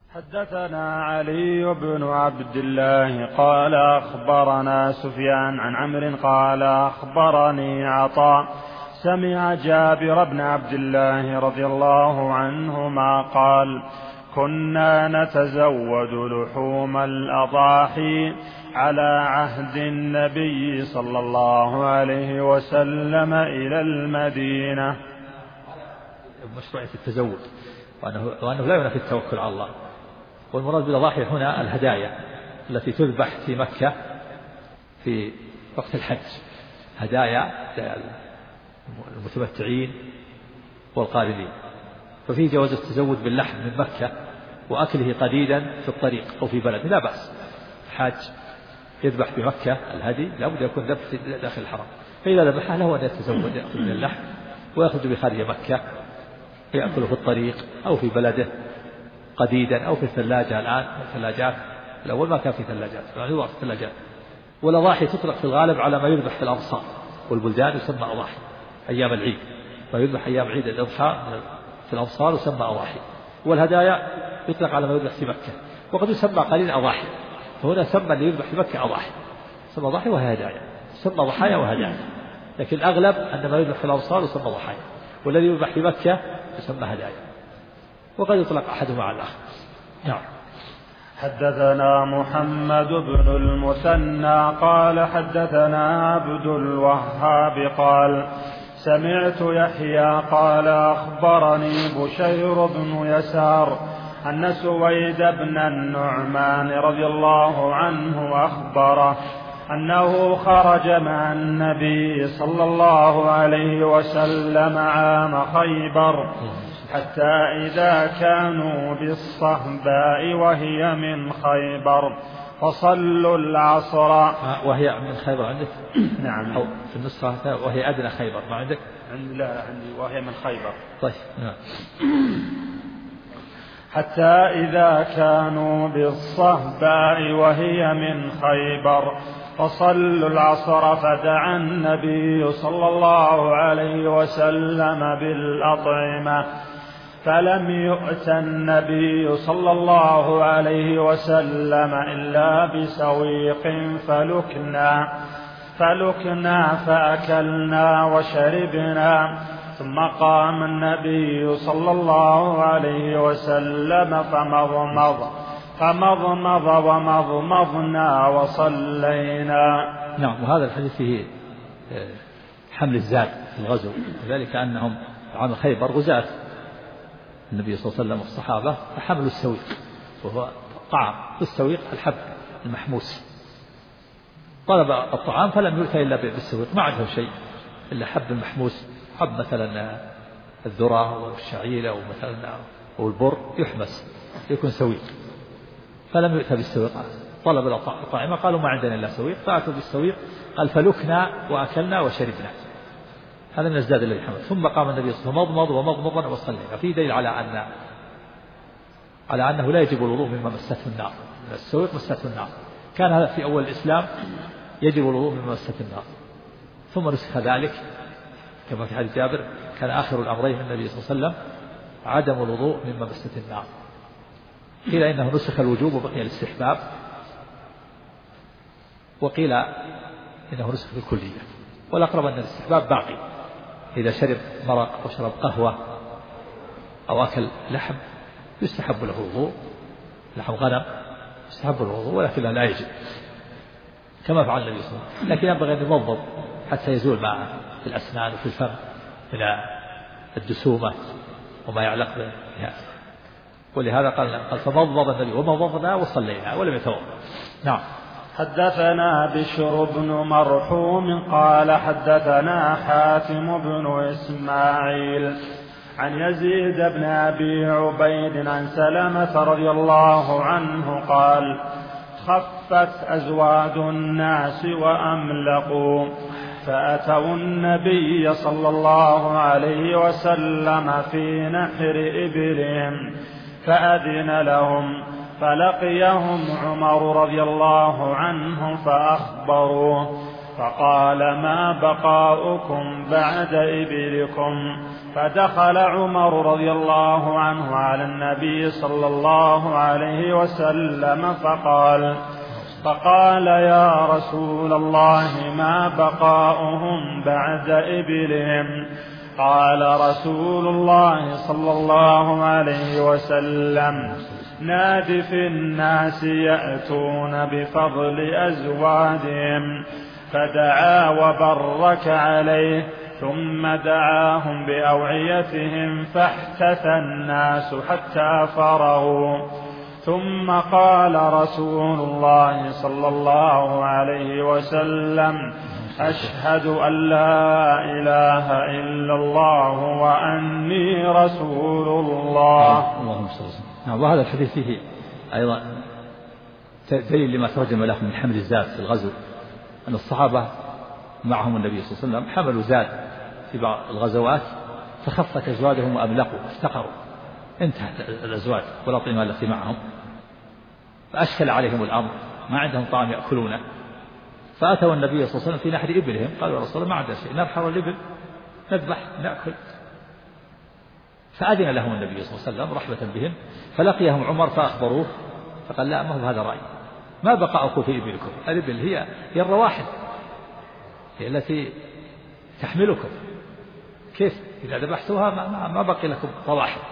حدثنا علي بن عبد الله قال أخبرنا سفيان عن عمرو قال أخبرني عطاء سمع جابر بن عبد الله رضي الله عنهما قال كنا نتزود لحوم الأضاحي على عهد النبي صلى الله عليه وسلم إلى المدينة. مشروعية التزود وأنه لا ينافي التوكل على الله. والمراد بالأضاحي هنا الهدايا التي تذبح في مكة في وقت الحج، هدايا المتمتعين والقارنين، ففيه جواز التزود باللحم من مكة وأكله قديدا في الطريق أو في بلد لا بأس. حاج يذبح في مكة الهدي لابد يكون ذبح داخل الحرم، فإذا ذبحه له أن يتزود يأكل من اللحم ويأخذ بخارج مكة يأكله في الطريق أو في بلده قديدا أو في الثلاجة. الآن الثلاجات الأول ما كان في ثلاجات، يعني هو الثلاجات. والأضاحي تطلق في الغالب على ما يذبح في الأمصار والبلدان يسمى أضاحي أيام العيد، ما يذبح أيام عيد الأضحى في الأمصار يسمى أضاحي. والهدايا يطلق على ما يذبح في مكة، وقد يسمى قليلا أضاحي، فهنا سمى اللي يذبح في مكة أضاحي، سمى أضاحي وهي هدايا، سمى ضحايا وهدايا، لكن الأغلب أن ما يذبح في الأمصار يسمى ضحايا، والذي يذبح في مكة يسمى هدايا، وقد يطلق أحدهما على الآخر. نعم. حدثنا محمد بن المثنى قال حدثنا عبد الوهاب قال سمعت يحيى قال أخبرني بشير بن يسار أن سويد بن النعمان رضي الله عنه أخبره أنه خرج مع النبي صلى الله عليه وسلم عام خيبر حتى إذا كانوا بالصهباء وهي من خيبر فصلوا العصر. وهي من خيبر عندك؟ نعم. أو في النسخة وهي أدنى خيبر ما عندك؟ لا عندي وهي من خيبر. طيب. نعم. حتى إذا كانوا بالصهباء وهي من خيبر فصلوا العصر فدعا النبي صلى الله عليه وسلم بالأطعمة فلم يؤت النبي صلى الله عليه وسلم إلا بسويق فلكنا فأكلنا وشربنا ثم قام النبي صلى الله عليه وسلم فمضمض ومضمضنا وصلينا. نعم. وهذا الحديث فيه حمل الزاد في الغزو، وذلك أنهم عام خيبر غزاة النبي صلى الله عليه وسلم والصحابة فحملوا السويق، وهو طعام السويق الحب المحموس، طلب الطعام فلم يؤتى إلا بالسويق، ما عنده شيء إلا حب المحموس، حب مثلا الذرة والشعير أو مثلا أو البر يحمس يكون سويق، فلم يؤتى بالسويق، طلب الطعام قالوا ما عندنا إلا سويق، فأتوا بالسويق قال فلكنا وأكلنا وشربنا، هذا من الزاد الذي حمل. ثم قام النبي صلى الله عليه وسلم مضمض ومضمضا وصلينا، فيه دليل على أنه لا يجب الوضوء مما مسته النار، السويق مسته النار، كان هذا في أول الإسلام يجب الوضوء مما مسته النار، ثم نسخ ذلك كما في حديث جابر كان آخر الأمرين من النبي صلى الله عليه وسلم عدم الوضوء مما مسته النار، قيل إنه نسخ الوجوب وبقي الاستحباب، وقيل إنه نسخ بالكلية، والأقرب أن الاستحباب باقي، إذا شرب مرق أو شرب قهوة أو أكل لحم يستحب له الوضوء، لحم غنم يستحب له الوضوء، ولكن لا يجب كما فعل النبي صلى الله عليه وسلم، لكن ينبغي أن يمضض حتى يزول ما في الأسنان وفي الفم من الدسومة وما يعلق بها، ولهذا قال فمضض النبي ومضضنا وصلينا ولم يتوضأ. نعم. حدثنا بشر بن مرحوم قال حدثنا حاتم بن إسماعيل عن يزيد بن أبي عبيد عن سلمة رضي الله عنه قال خفت أزواد الناس وأملقوا فأتوا النبي صلى الله عليه وسلم في نحر إبلهم فأذن لهم، فلقيهم عمر رضي الله عنه فأخبروه فقال ما بقاؤكم بعد إبلكم؟ فدخل عمر رضي الله عنه على النبي صلى الله عليه وسلم فقال يا رسول الله ما بقاؤهم بعد إبلهم؟ قال رسول الله صلى الله عليه وسلم ناد في الناس يأتون بفضل أزواجهم. فدعا وبرك عليه ثم دعاهم بأوعيتهم فاحتثى الناس حتى فرغوا. ثم قال رسول الله صلى الله عليه وسلم أشهد أن لا إله إلا الله وأني رسول الله. اللهم صل وسلم. وهذا الحديث فيه أيضا دليل لما ترجم له من حمل الزاد في الغزو، أن الصحابة معهم النبي صلى الله عليه وسلم حملوا زاد في بعض الغزوات فخفت أزواجهم وأملقوا افتقروا، انتهت الأزواج والأطعمة التي معهم، فأشكل عليهم الأمر، ما عندهم طعام يأكلونه، فأتوا النبي صلى الله عليه وسلم في نحر إبلهم. قالوا يا رسول الله ما عندنا شيء، ننحر الإبل نذبح نأكل. فأذن لهم النبي صلى الله عليه وسلم رحمة بهم، فلقيهم عمر فأخبروه فقال لا، ما هو هذا رأي، ما بقاؤكم في إبلكم؟ الإبل هي الرواحل، هي التي تحملكم، كيف إذا ذبحتوها ما بقي لكم رواحل.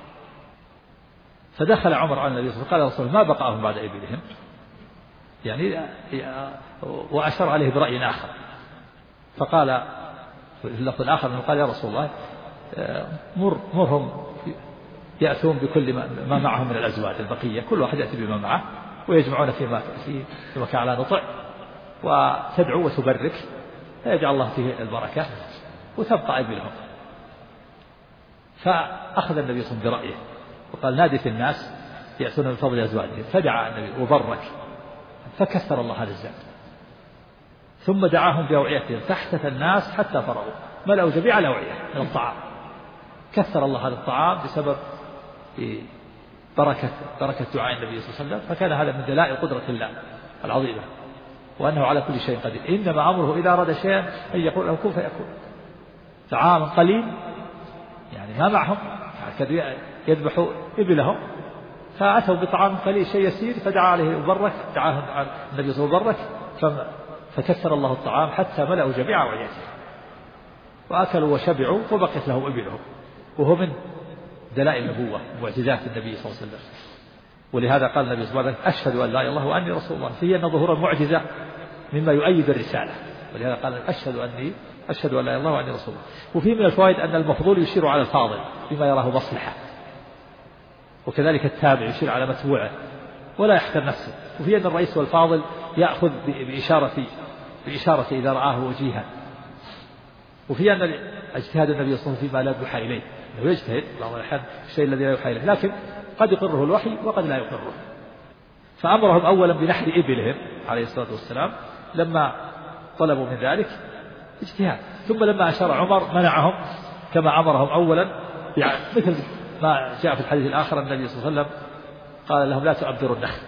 فدخل عمر على النبي صلى الله عليه وسلم قال يا رسول الله ما بقاهم بعد إبلهم، يعني وأشار عليه برأي آخر. فقال في اللفظ الآخر قال يا رسول الله مرهم يأتون بكل ما معهم من الأزواج البقية، كل واحد يأتي بما معه ويجمعون في مكان على نطع، وتدعو وتبرك فيجعل الله فيه البركة وتبقى إبلهم. فأخذ النبي صلى الله عليه وسلم برأيه وقال نادي في الناس يأتون بفضل أزواجهم، فدعا النبي وبرك فكثر الله هذا الزاد، ثم دعاهم بأوعيتهم فاحتث الناس حتى فرغوا، ملأوا جميع الأوعية من الطعام. كثر الله هذا الطعام بسبب بركة دعاء النبي صلى الله عليه وسلم، فكان هذا من دلائل قدرة الله العظيمة وأنه على كل شيء قدير. إنما أمره إذا أراد شيئا أن يقول له كن فيكون. طعام قليل يعني ما معهم، يذبحوا إبلهم فأتوا بطعام قليل شيء يسير، فدعا عليه وبرك، دعاهم النبي صلى الله عليه وسلم فكثر الله الطعام حتى ملأوا جميع أوعيتهم وأكلوا وشبعوا وبقيت لهم إبلهم، وهو من دلائل النبوة ومعجزات النبي صلى الله عليه وسلم. ولهذا قال النبي صلى الله عليه وسلم أشهد أن لا إله إلا الله وأني رسول الله، فهي أن ظهور المعجزة مما يؤيد الرسالة، ولهذا قال أشهد أن لا إله إلا الله وأني رسول الله. وفيه من الفوائد أن المفضول يشير على الفاضل بما يراه مصلحة، وكذلك التابع يشير على متبوعه ولا يحتر نفسه. وفيه أن الرئيس والفاضل يأخذ بإشارة إذا رآه وجيها. وفيه أن اجتهاد النبي صلى الله عليه وسلم فيما لا يوحى إليه، انه يجتهد بعض الأحيان الشيء الذي لا يوحى إليه، لكن قد يقره الوحي وقد لا يقره. فأمرهم أولا بنحر إبلهم عليه الصلاة والسلام لما طلبوا من ذلك اجتهاد، ثم لما أشار عمر منعهم كما أمرهم أولا، مثل ما جاء في الحديث الآخر النبي صلى الله عليه وسلم قال لهم لا تؤبروا النخل،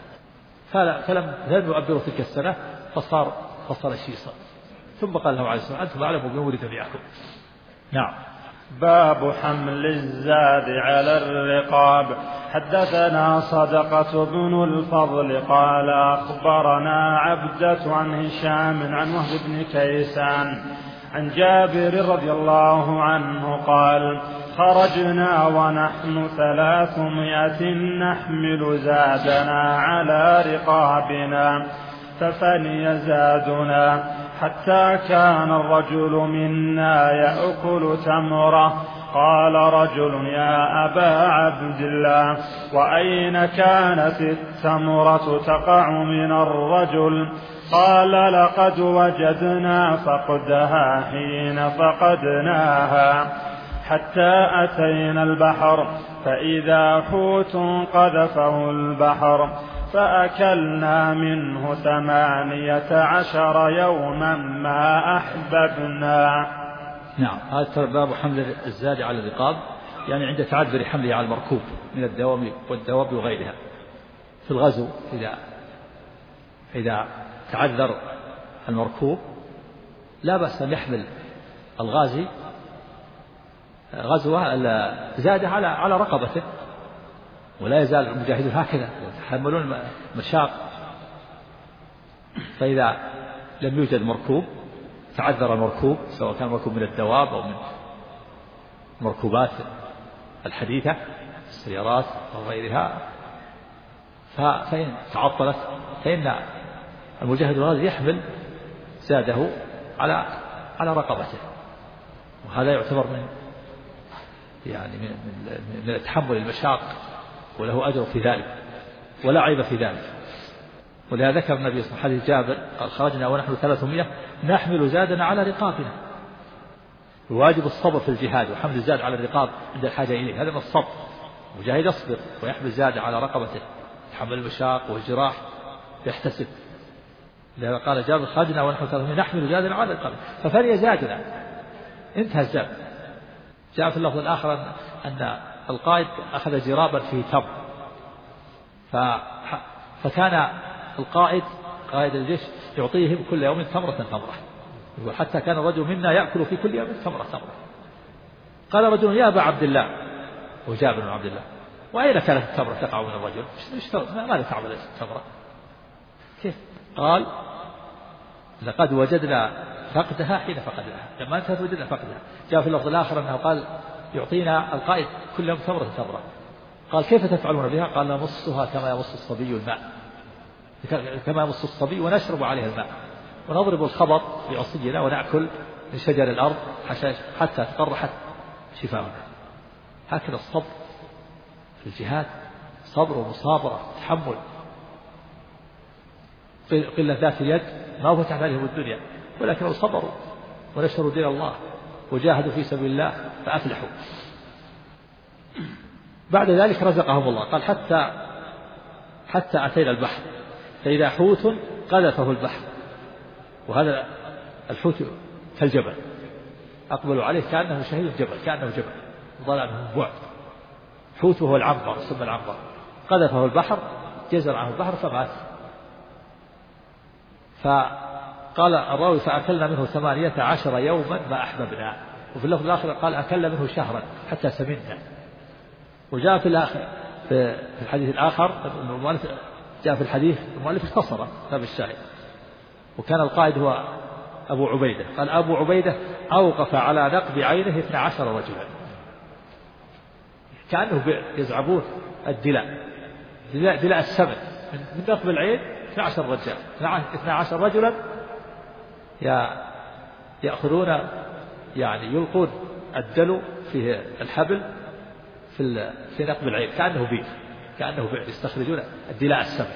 فلم يؤبروا تلك السنة فصار الشيصة، ثم قال لهم عليه الصلاة والسلام أنتم أعلموا بأمور دنياكم. نعم. باب حمل الزاد على الرقاب. حدثنا صدقة بن الفضل قال أخبرنا عبدة عن هشام عن وهب بن كيسان عن جابر رضي الله عنه قال خرجنا ونحن 300 نحمل زادنا على رقابنا ففني زادنا حتى كان الرجل منا يأكل تمرة. قال رجل يا أبا عبد الله وأين كانت التمرة تقع من الرجل؟ قال لقد وجدنا فقدها حين فقدناها حتى أتينا البحر فإذا حوت قذفه البحر فأكلنا منه 18 يوما ما أحببنا. نعم. هذا باب حمل الزاد على الرقاب، يعني عند تعذر حمله على المركوب من الدواب وغيرها. في الغزو إذا تعذر المركوب لا بأس أن يحمل الغازي غزوة زادة على رقبته، ولا يزال المجاهدون هكذا يتحملون مشاق. فإذا لم يوجد مركوب تعذر المركوب، سواء كان مركوب من الدواب أو من مركوبات الحديثة السيارات أو غيرها، فإن تعطلت فإن المجاهد الغازي يحمل زاده على رقبته، وهذا يعتبر من تحمل المشاق، وله أجر في ذلك ولا عيب في ذلك. ولهذا ذكر النبي صلى الله عليه وسلم حديث جابر قال: خرجنا ونحن 300 نحمل زادنا على رقابنا. الواجب الصبر في الجهاد وحمل الزاد على الرقاب عند الحاجة إليه، هذا من الصبر. المجاهد يصبر ويحمل زاد على رقبته، يحمل المشاق والجراح يحتسب. لهذا قال جابر: خرجنا ونحن 300 نحمل زادنا على رقابنا ففري زادنا، انتهى الزاد. جاء في اللفظ الآخر أن القائد أخذ جرابا فيه تمر، فكان القائد قائد الجيش يعطيهم كل يوم تمرة، وحتى كان الرجل منا يأكل في كل يوم تمرة. قال رجل: يا أبا عبد الله، وجابر بن عبد الله: وأين كانت التمرة تقع من الرجل؟ ماذا تعمل التمرة؟ كيف؟ قال: لقد وجدنا فقدها حين فقدناها، لما انتهت وجدنا فقدها. جاء في اللفظ الآخر أنه قال: يعطينا القائد كل يوم تمرة. قال: كيف تفعلون بها؟ قال: نمصها كما يمص الصبي الماء، كما يمص الصبي ونشرب عليها الماء، ونضرب الخبط بعصينا ونأكل من شجر الأرض حتى تقرحت شفاؤنا. هكذا الصبر في الجهاد، صبر ومصابرة، تحمل. قلة ذات اليد ما فتحت عليهم الدنيا، ولكنهم صبروا ونشروا دين الله وجاهدوا في سبيل الله فأفلحوا. بعد ذلك رزقهم الله. قال: حتى أتينا البحر فإذا حوت قذفه البحر، وهذا الحوت كالجبل، أقبلوا عليه كأنه شهيد جبل، كأنه جبل ضلع منه بعد. حوت وهو العنبر، ثم العنبر قذفه البحر، جزر عنه البحر فمات. فقال الراوي: فأكلنا منه 18 يوما ما أحببنا. وفي اللفظ الآخر قال: أكلنا منه شهرا حتى سمنا. وجاء في الحديث الآخر جاء في الحديث المؤلف اختصر باب الشاهد، وكان القائد هو أبو عبيدة. قال: أبو عبيدة أوقف على نقب عينه 12 رجلا، كأنه يزعبون دلاء السمن من نقب العين. 12 رجال، 12 رجلا يأخذون يلقون الدلو فيه الحبل في نقب العين، كأنه بئر يستخرجون الدلاء السمن.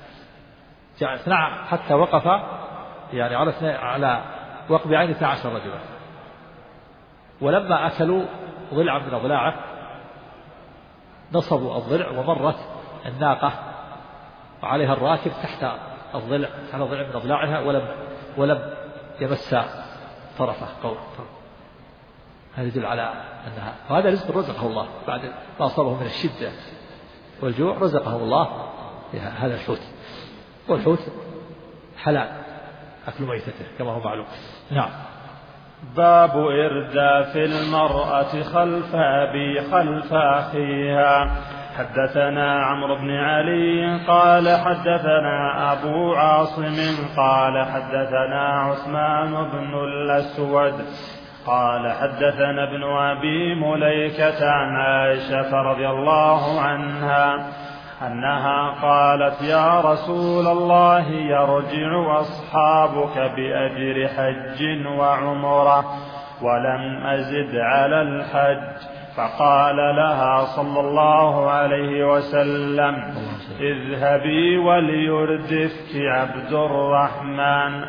حتى وقف على وقب عين 12 رجلا. ولما أكلوا ضلعا من أضلاعه نصبوا الضلع، ومرت الناقة وعليها الراكب تحت الضلع من أضلاعها ولم يمس طرفه قول. هذا يدل على أنها، وهذا رزق رزقه الله بعد ما أصابه من الشدة والجوع، رزقه الله هذا الحوت. والحوت حلال أكل ميتته كما هو معلوم. نعم. باب إرداف المرأة خلف أخيها. حدثنا عمرو بن علي قال حدثنا أبو عاصم قال حدثنا عثمان بن الأسود قال حدثنا ابن أبي مليكة عن عائشة رضي الله عنها أنها قالت: يا رسول الله، يرجع أصحابك بأجر حج وعمرة ولم أزد على الحج. فقال لها صلى الله عليه وسلم: اذهبي وليردفك عبد الرحمن.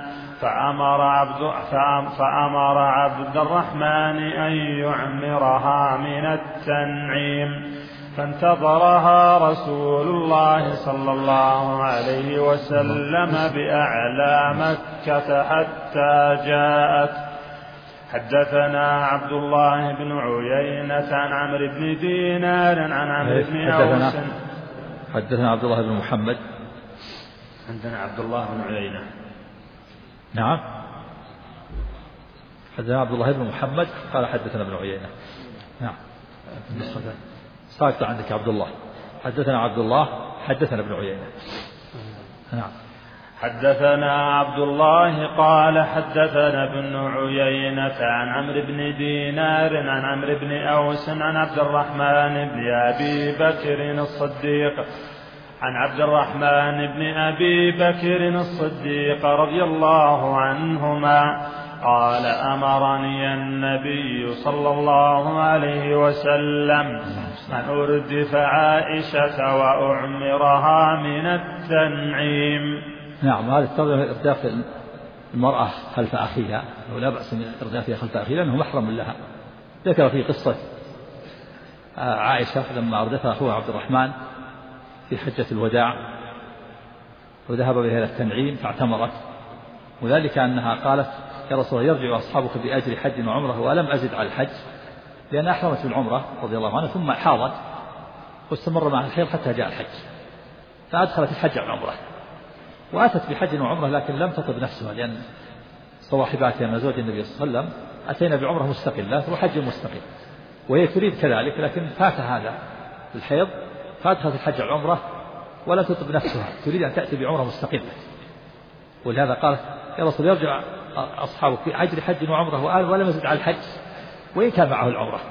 فأمر عبد الرحمن أن يعمرها من التنعيم، فانتظرها رسول الله صلى الله عليه وسلم بأعلى مكة حتى جاءت. حدثنا عبد الله بن عيينة عن عمرو بن دينار عن عمرو بن أوس. حدثنا عبد الله بن محمد. عندنا عبد الله بن عيينة. نعم. حدثنا عبد الله بن محمد قال حدثنا ابن عيينة. نعم ساقط عندك عبد الله. حدثنا عبد الله حدثنا ابن عيينة. نعم. حدثنا عبد الله قال حدثنا ابن عيينة عن عمرو بن دينار عن عمرو بن أوس عن عبد الرحمن بن أبي بكر الصديق عن عبد الرحمن بن أبي بكر الصديق رضي الله عنهما قال أمرني النبي صلى الله عليه وسلم أن أردف عائشة وأعمرها من التنعيم. نعم. هذا إرداف المرأة خلف أخيها ولا بأس من إردافها خلف أخيها لأنه محرم لها. ذكر في قصة عائشة لما أردفها أخوها عبد الرحمن في حجة الوداع وذهب بها إلى التنعيم فاعتمرت، وذلك أنها قالت يا رسول الله يرجع أصحابك بأجر حج وعمرة ولم أزد على الحج، لأن أحرمت بالعمرة رضي الله عنها ثم حاضت واستمر معها الحيض حتى جاء الحج فأدخلت الحج على العمرة وأتت بحج وعمرة لكن لم تطب نفسها، لأن صواحباتها من زوج النبي صلى الله عليه وسلم أتينا بعمرة مستقلة وحج مستقل، وهي تريد كذلك لكن فات هذا الحيض فأدخلت الحج على العمرة ولا تطب نفسها، تريد أن تأتي بعمرة مستقلة، ولهذا قالت يا رسول يرجع أصحابك في أجر حج وعمرة ولم يزد على الحج وإن كان معه العمرة.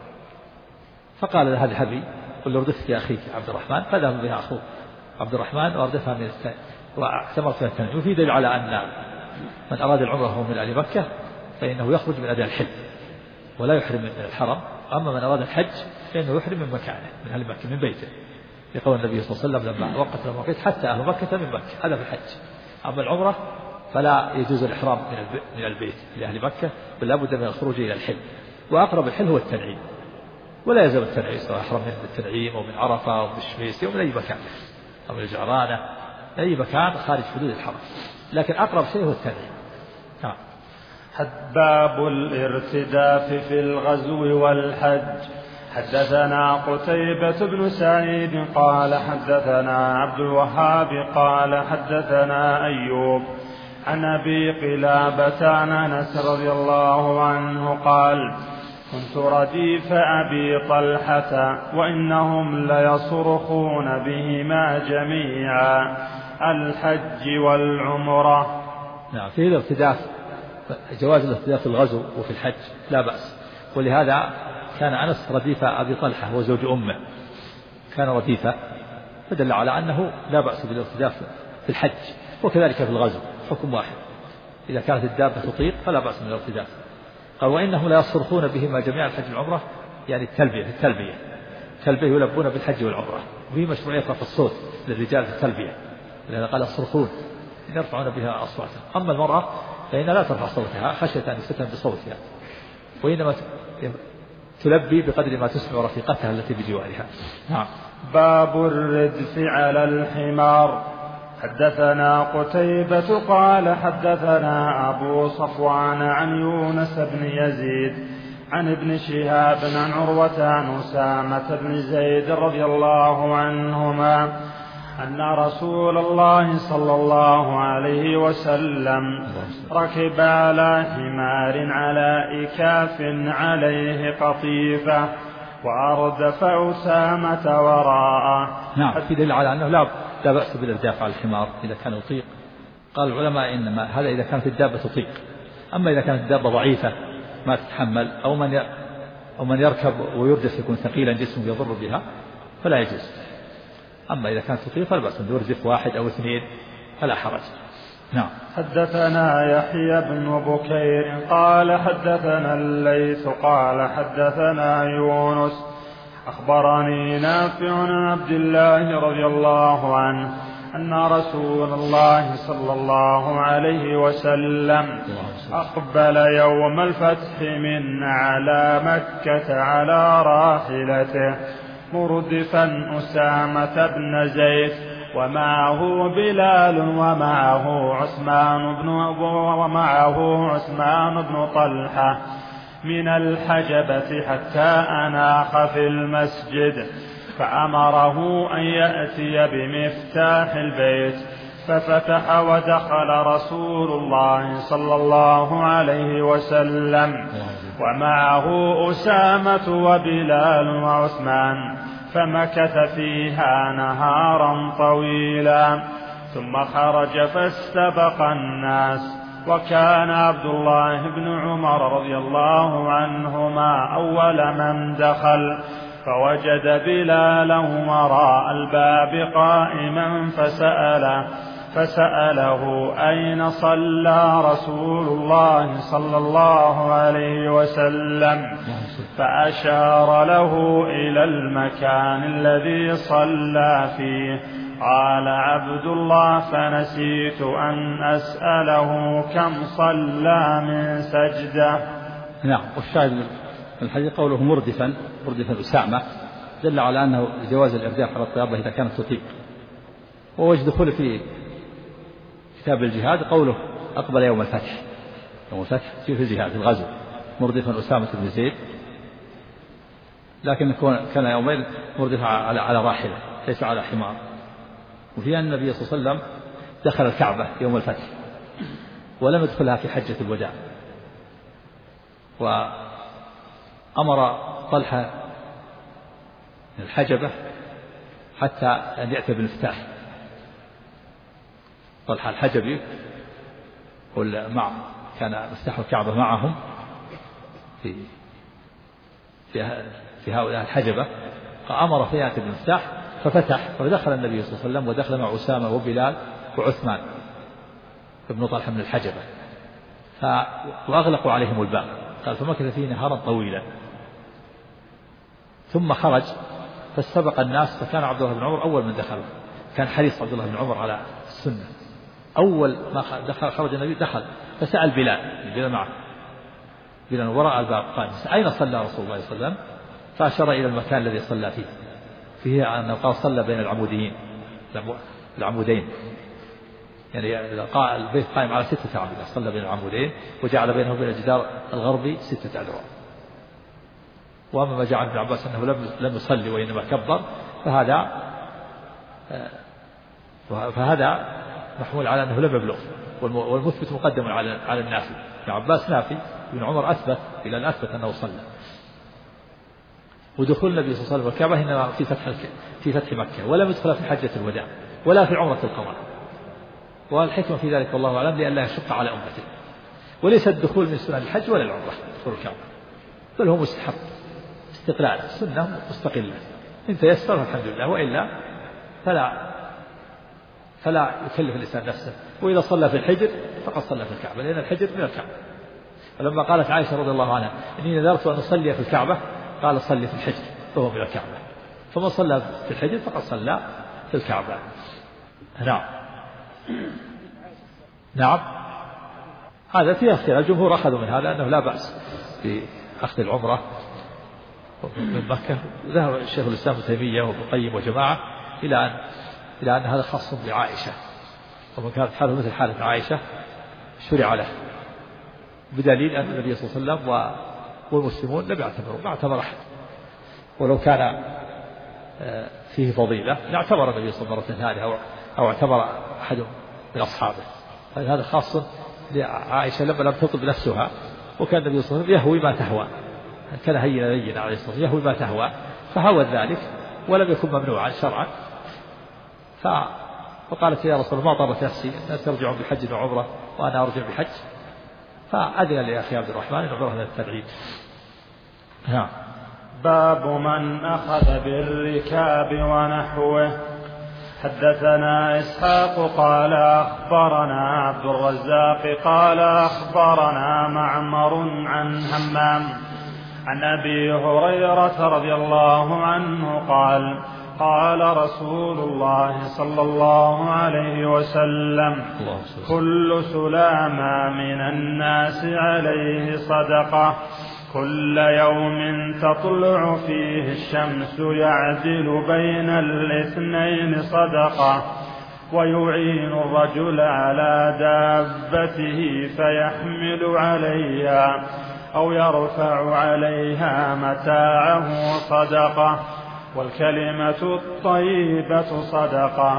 فقال لها اذهبي قل له اردفك يا أخيك عبد الرحمن، فذهب بها أخوه عبد الرحمن واردفها من واعتمرت من التنعيم. وفي دليل على أن من أراد العمرة وهو من أهل مكة فإنه يخرج من أداء الحج ولا يحرم من الحرم، أما من أراد الحج فإنه يحرم من مكانه من أهل مكة من بيته، لقول النبي صلى الله عليه وسلم لما وقت المواقيت حتى أهل مكة من مكة، هذا في الحج. أما العمرة فلا يجوز الإحرام من البيت لأهل مكة بل لا بد من الخروج إلى الحل، وأقرب الحل هو التنعيم، ولا يلزم التنعيم سواء أحرم من التنعيم أو من عرفة أو من الشميس أو من أي مكان أو من الجعرانة أي مكان خارج حدود الحرم، لكن أقرب شيء هو التنعيم. نعم. باب الارتداف في الغزو والحج. حدثنا قتيبة بن سعيد قال حدثنا عبد الوهاب قال حدثنا أيوب عن أبي قلابة عن أنس رضي الله عنه قال كنت رديف أبي طلحة وإنهم ليصرخون بهما جميعا الحج والعمرة. نعم. في الارتداف جواز الارتداف في الغزو وفي الحج لا بأس، ولهذا كان أنس رديف أبي طلحة هو زوج أمه كان رديفا، فدل على أنه لا بأس بالارتداف في الحج، وكذلك في الغزو حكم واحد، إذا كانت الدابة تطيق فلا بأس من الارتداف. قال وإنهم لا يصرخون بهما جميع الحج والعمرة، يعني التلبية يلبون بالحج والعمرة، وفي مشروعية رفع الصوت للرجال في التلبية، لأن قال يصرخون يرفعون بها أصواتهم. أما المرأة فإنها لا ترفع صوتها خشية أن يستتم بصوتها، وإنما تلبي بقدر ما تسمع رفيقتها التي بجوارها. نعم. باب الردف على الحمار. حدثنا قتيبة قال حدثنا أبو صفوان عن يونس بن يزيد عن ابن شهاب عن عروة عن أسامة بن زيد رضي الله عنهما أن رسول الله صلى الله عليه وسلم ركب على حمار على إكاف عليه قطيفة وأردف أسامة وراءه. نعم. في دليل على أنه لا بأس بالإرداف على الحمار إذا كان يطيق. قال العلماء إنما هذا إذا كانت الدابة تطيق، أما إذا كانت الدابة ضعيفة ما تتحمل أو من يركب ويردف يكون ثقيلا جسمه يضر بها فلا يجوز. أما إذا كانت تطيق فلا بأس يردف واحد أو اثنين فلا حرج. نعم. حدثنا يحيى بن بكير قال حدثنا الليث قال حدثنا يونس أخبرني نافع عن عبد الله رضي الله عنه أن رسول الله صلى الله عليه وسلم أقبل يوم الفتح من على مكة على راحلته مردفا أسامة بن زيد ومعه بلال ومعه عثمان بن طلحة من الحجبة حتى أناخ في المسجد، فأمره أن يأتي بمفتاح البيت ففتح ودخل رسول الله صلى الله عليه وسلم ومعه أسامة وبلال وعثمان، فمكث فيها نهارا طويلا، ثم خرج فاستبق الناس، وكان عبد الله بن عمر رضي الله عنهما أول من دخل، فوجد بلالا وراء الباب قائما فسأله أين صلى رسول الله صلى الله عليه وسلم، فأشار له إلى المكان الذي صلى فيه. قال عبد الله: فنسيت أن أسأله كم صلى من سجدة. نعم. والشاهد من الحديث قوله مردفا أسامة دل على أنه جواز الإرداف على الطيابة إذا كانت تطيق. ووجد دخول في كتاب الجهاد قوله أقبل يوم الفتح في الجهاد في الغزو مردفا أسامة بن زيد، لكن كان يومين مردفا على راحلة ليس على حمار. وفي أن النبي صلى الله عليه وسلم دخل الكعبة يوم الفتح ولم يدخلها في حجة الوداع، وأمر طلحة الحجبة حتى أن يأتي بالمفتاح. طلحة الحجبي كان مفتاح الكعبة معهم في هؤلاء الحجبة، فأمر في يأتي بالمفتاح ففتح، فدخل النبي صلى الله عليه وسلم ودخل مع أسامة وبلال وعثمان ابن طلحة من الحجبة، وأغلقوا عليهم الباب. قال: فمكث فيه نهارا طويلا، ثم خرج فاستبق الناس، فكان عبد الله بن عمر أول من دخل. كان حريص عبد الله بن عمر على السنة. أول ما خرج النبي دخل فسأل بلال معه، بلال وراء الباب، قال: أين صلى رسول الله صلى الله عليه وسلم؟ فأشار إلى المكان الذي صلى فيه أنه قال صلى بين العمودين، يعني البيت قائم على 6 أعمدة، صلى بين العمودين وجعل بينه وبين الجدار الغربي 6 أذرع. وأما ما جاء عن ابن عباس أنه لم يصلي وإنما كبر، فهذا محمول على أنه لم يبلغ، والمثبت مقدم على النافي. ابن عباس نافي، ابن عمر أثبت إلى أن أثبت أنه صلى. ودخول النبي صلى الله عليه وسلم الكعبة إنما في فتح مكة، ولم يدخل في حجة الوداع ولا في عمرة القضاء. والحكمة في ذلك والله أعلم لئلا يشق على أمته. وليس الدخول من سنن الحج ولا العمرة دخول الكعبة، بل هو مستحب استقلالا، سنة مستقلة، إن تيسر الحمد لله، وإلا فلا يكلف الإنسان نفسه. وإذا صلى في الحجر فقد صلى في الكعبة، لأن الحجر من الكعبة. فلما قالت عائشة رضي الله عنها: إني نذرت أن أصلي في الكعبة، قال: صلي في الحجر فهو من الكعبة. فمن صلى في الحجر فقد صلى في الكعبة. نعم. هذا فيه اختلاف، الجمهور أخذوا من هذا أنه لا بأس بأخذ العمرة من مكة. ذهب الشيخ الإسلام ابن تيمية وابن القيم وجماعة إلى أن هذا خاص بعائشة، ومن كانت حاله مثل حالة عائشة شرع له، بدليل أن النبي صلى الله عليه وسلم والمسلمون لم يعتبروا، ما اعتبر أحد. ولو كان فيه فضيلة لاعتبر النبي صلى الله عليه وسلم هذه، أو اعتبر أحد من أصحابه. هذا خاص بعائشة لما لم تطلب نفسها، وكان النبي صلى الله عليه وسلم يهوي ما تهوى، كان هينا لينا عليه الصلاة والسلام، يهوي ما تهوى، فهوت ذلك ولم يكن ممنوعا شرعا. فقالت: يا رسول الله ما طابت نفسي أن ترجعون بحج وعمرة وأنا أرجع بحج، فأذن لي أخي عبد الرحمن أن عمره من التبعيد. باب من أخذ بالركاب ونحوه. حدثنا إسحاق قال أخبرنا عبد الرزاق قال أخبرنا معمر عن همام عن أبي هريرة رضي الله عنه قال: قال رسول الله صلى الله عليه وسلم: كل سلامة من الناس عليه صدقة، كل يوم تطلع فيه الشمس يعدل بين الاثنين صدقة، ويعين الرجل على دابته فيحمل عليها أو يرفع عليها متاعه صدقة، والكلمة الطيبة صدقة،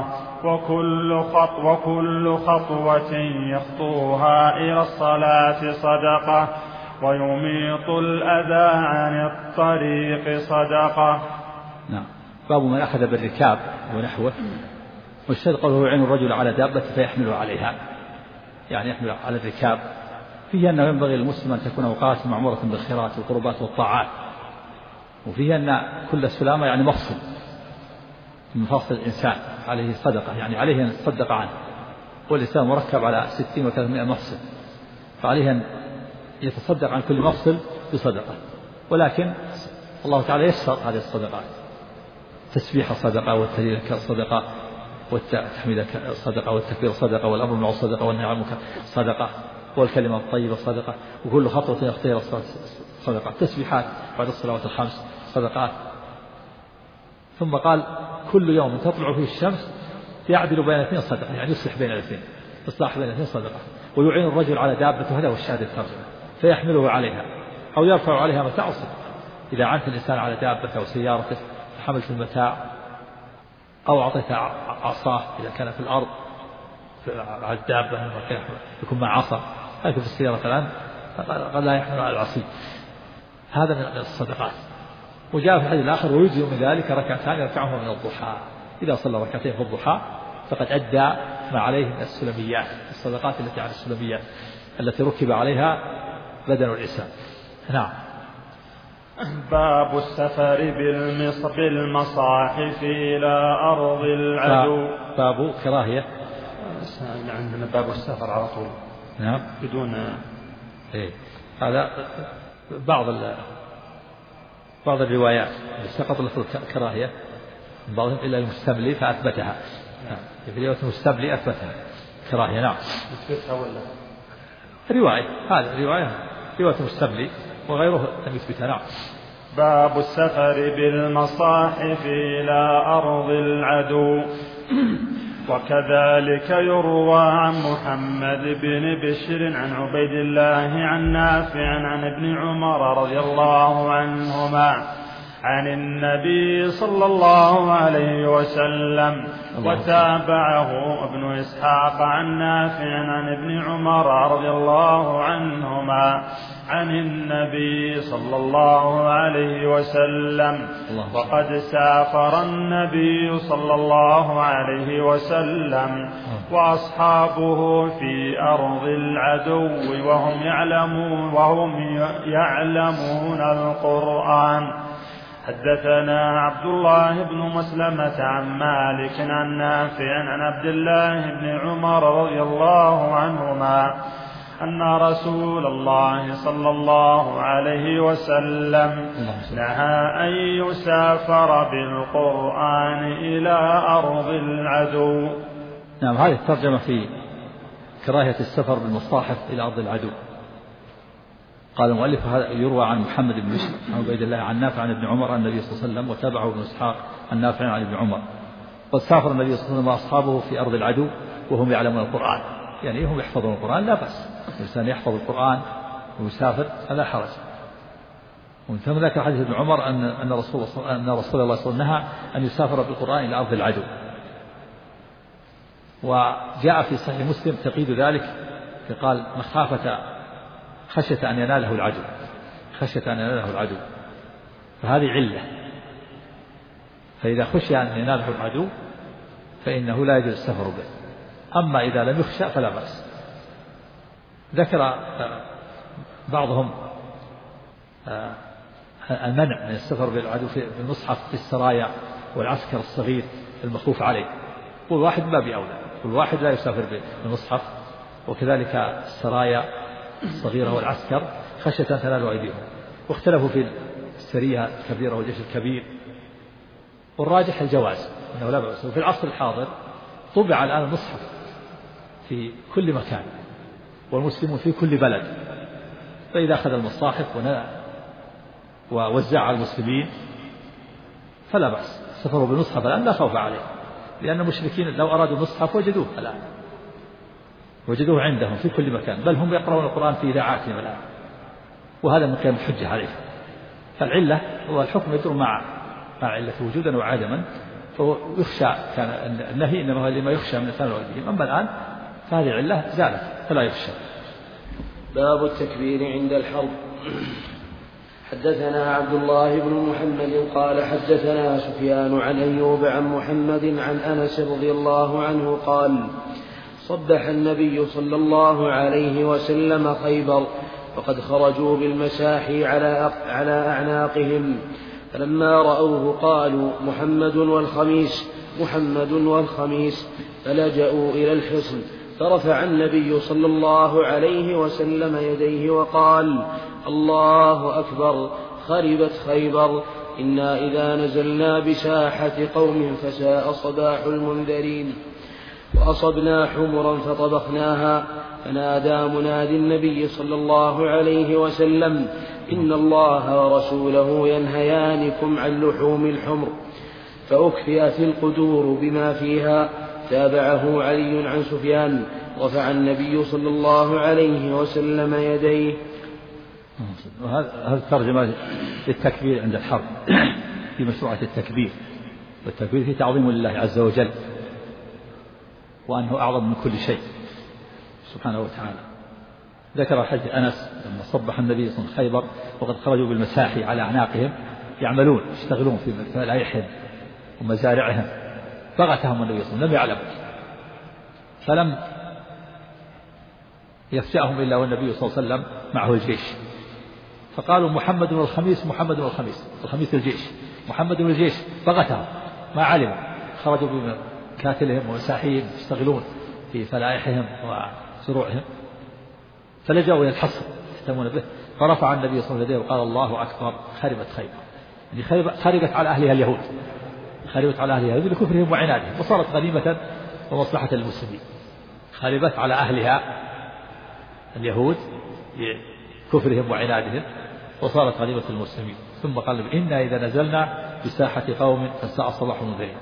وكل خطوة يخطوها إلى الصلاة صدقة، ويميط الأذى عن الطريق صدقة. نعم. باب من أخذ بالركاب ونحوه. والشد قوله يعين الرجل على دابة فيحمله عليها، يعني يحمل على الركاب. فيه أنه ينبغي للمسلم أن تكون أوقاته معمورة بالخيرات والقربات والطاعات. وفيه أن كل سلامة يعني مفصل من مفاصل الإنسان عليه صدقة، يعني عليه أن يتصدق عنه. والإنسان مركب على 60 و300 مفصل، فعليه أن يتصدق عن كل مفصل بصدقة. ولكن الله تعالى يسر هذه الصدقات، تسبيح صدقة، والتهليل صدقة، والتحميد صدقة، والتكبير صدقة، والأمر بالمعروف صدقة، والنهي عن المنكر صدقة، والكلمة الطيبة صدقة، وكل خطوة يخطيها صدقة. تسبيحات بعد الصلوات الخمس صدقات. ثم قال كل يوم تطلع فيه الشمس يعدل بين اثنين صدقة، يعني يصلح بين الاثنين، إصلاح بين الاثنين صدقة. ويعين الرجل على دابته، هذا والشاهد الترجمة، فيحمله عليها أو يرفع عليها متاع صدقة. إذا عنت الإنسان على دابته أو سيارته حملت المتاع، أو أعطيت عصاه إذا كان في الأرض على الدابة يكون مع عصا، لكن في السيارة الآن قد لا يحمل على العصي. هذا من الصدقات. وجاء في الحديث الآخر ويجزي من ذلك ركعتان يركعهما من الضحى، إذا صلى ركعتين في الضحى فقد أدى ما عليه من السلميات، الصدقات التي على السلميات التي ركب عليها بدن الإنسان. نعم. باب السفر بالمصاحف إلى أرض العدو. باب كراهية. عندنا باب السفر على طول. نعم. بدون هذا بعض الروايات سقط لفظ الكراهية، بعضهم إلا المستملي فأثبتها. في رواية المستملي أثبتها كراهية. نعم. يثبتها ولا رواية؟ هذا رواية المستملي وغيره لم يثبتها. نعم. باب السفر بالمصاحف إلى أرض العدو. وكذلك يروى عن محمد بن بشر عن عبيد الله عن نافع عن ابن عمر رضي الله عنهما عن النبي صلى الله عليه وسلم. وتابعه ابن إسحاق عن نافع عن ابن عمر رضي الله عنهما عن النبي صلى الله عليه وسلم. وقد سافر النبي صلى الله عليه وسلم وأصحابه في أرض العدو وهم يعلمون القرآن. حدثنا عبد الله بن مسلمة عن مالك عن نافع عن عبد الله بن عمر رضي الله عنهما أن رسول الله صلى الله عليه وسلم نهى أن يسافر بالقرآن إلى أرض العدو. نعم. هذه الترجمة في كراهية السفر بالمصاحف إلى أرض العدو. قال المؤلف هذا يروى عن محمد بن بشر عن عبيد الله عن نافع عن ابن عمر عن النبي صلى الله عليه وسلم. وتابعه ابن إسحاق عن نافع عن ابن عمر. قد سافر النبي صلى الله عليه وسلم وأصحابه في أرض العدو وهم يعلمون القرآن، يعني هم يحفظون القرآن لا بأس، الإنسان يحفظ القرآن ويسافر هذا حرج. ومن ثم ذكر حديث ابن عمر أن رسول الله صلى الله عليه وسلم نهى أن يسافر بالقرآن إلى أرض العدو. وجاء في صحيح مسلم تقييد ذلك فقال خشية أن يناله العدو، فهذه علة. فإذا خشي أن يناله العدو فإنه لا يجوز السفر به. أما إذا لم يخشى فلا بأس. ذكر بعضهم المنع من السفر بالعدو في المصحف في السرايا والعسكر الصغير المخوف عليه. كل واحد ما بأولى، كل واحد لا يسافر بالمصحف، وكذلك السرايا الصغيرة والعسكر خشية أن تنالوا أيديهم. واختلفوا في السرية الكبيرة والجيش الكبير، والراجح الجواز أنه لا بأس. وفي العصر الحاضر طبع الآن المصحف في كل مكان والمسلمون في كل بلد، فإذا أخذ المصاحف ووزع على المسلمين فلا بأس. سفروا بالمصحف الآن لا خوف عليه، لأن المشركين لو أرادوا المصحف وجدوه الآن، وجدوه عندهم في كل مكان، بل هم يقرؤون القرآن في إذاعاتهم الآن، وهذا من قيام الحجة عليه. فالعلة هو الحكم يدور مع مع علة وجودا وعدما، فهو يخشى، كان النهي إنما هو لما يخشى من الإنسان والدين، أما الآن فهذه علة زالت فلا يخشى. باب التكبير عند الحرب. حدثنا عبد الله بن محمد قال حدثنا سفيان عن أيوب عن محمد عن أنس رضي الله عنه قال صبح النبي صلى الله عليه وسلم خيبر وقد خرجوا بالمساحي على أعناقهم، فلما رأوه قالوا محمد والخميس محمد والخميس، فلجأوا إلى الحصن، فرفع النبي صلى الله عليه وسلم يديه وقال الله أكبر خربت خيبر، إنا إذا نزلنا بساحة قوم فساء صباح المنذرين، وأصبنا حمرا فطبخناها، فنادى منادي النبي صلى الله عليه وسلم إن الله ورسوله ينهيانكم عن لحوم الحمر، فأكفئت القدور بما فيها. تابعه علي عن سفيان. رفع النبي صلى الله عليه وسلم يديه. هذا ترجمة للتكبير عند الحرب في مشروعة التكبير، والتكبير في تعظيم لله عز وجل، وأنه أعظم من كل شيء سبحانه وتعالى. ذكر حديث أنس لما صبح النبي صلى الله عليه وسلم خيبر وقد خرجوا بالمساحي على أعناقهم يعملون يشتغلون في فلاحهم ومزارعهم، بغتهم النبي صلى الله عليه وسلم لم يعلموا، فلم يفجأهم إلا والنبي صلى الله عليه وسلم معه الجيش، فقالوا محمد والخميس محمد والخميس، الخميس الجيش محمد والجيش، بغتهم ما علموا، خرجوا بمكاتلهم ومساحيهم يشتغلون في فلاحهم وزروعهم، فلجأوا إلى الحصر يهتمون به، فرفع النبي صلى الله عليه وسلم وقال الله أكبر خربت خيبر، يعني خربت على أهلها اليهود، خربت على أهلها اليهود لكفرهم وعنادهم، وصارت غنيمة ومصلحة المسلمين. خربت على أهلها اليهود لكفرهم وعنادهم وصارت غنيمة المسلمين. ثم قال إنا إذا نزلنا بساحة قوم فساء صباح المنذرين.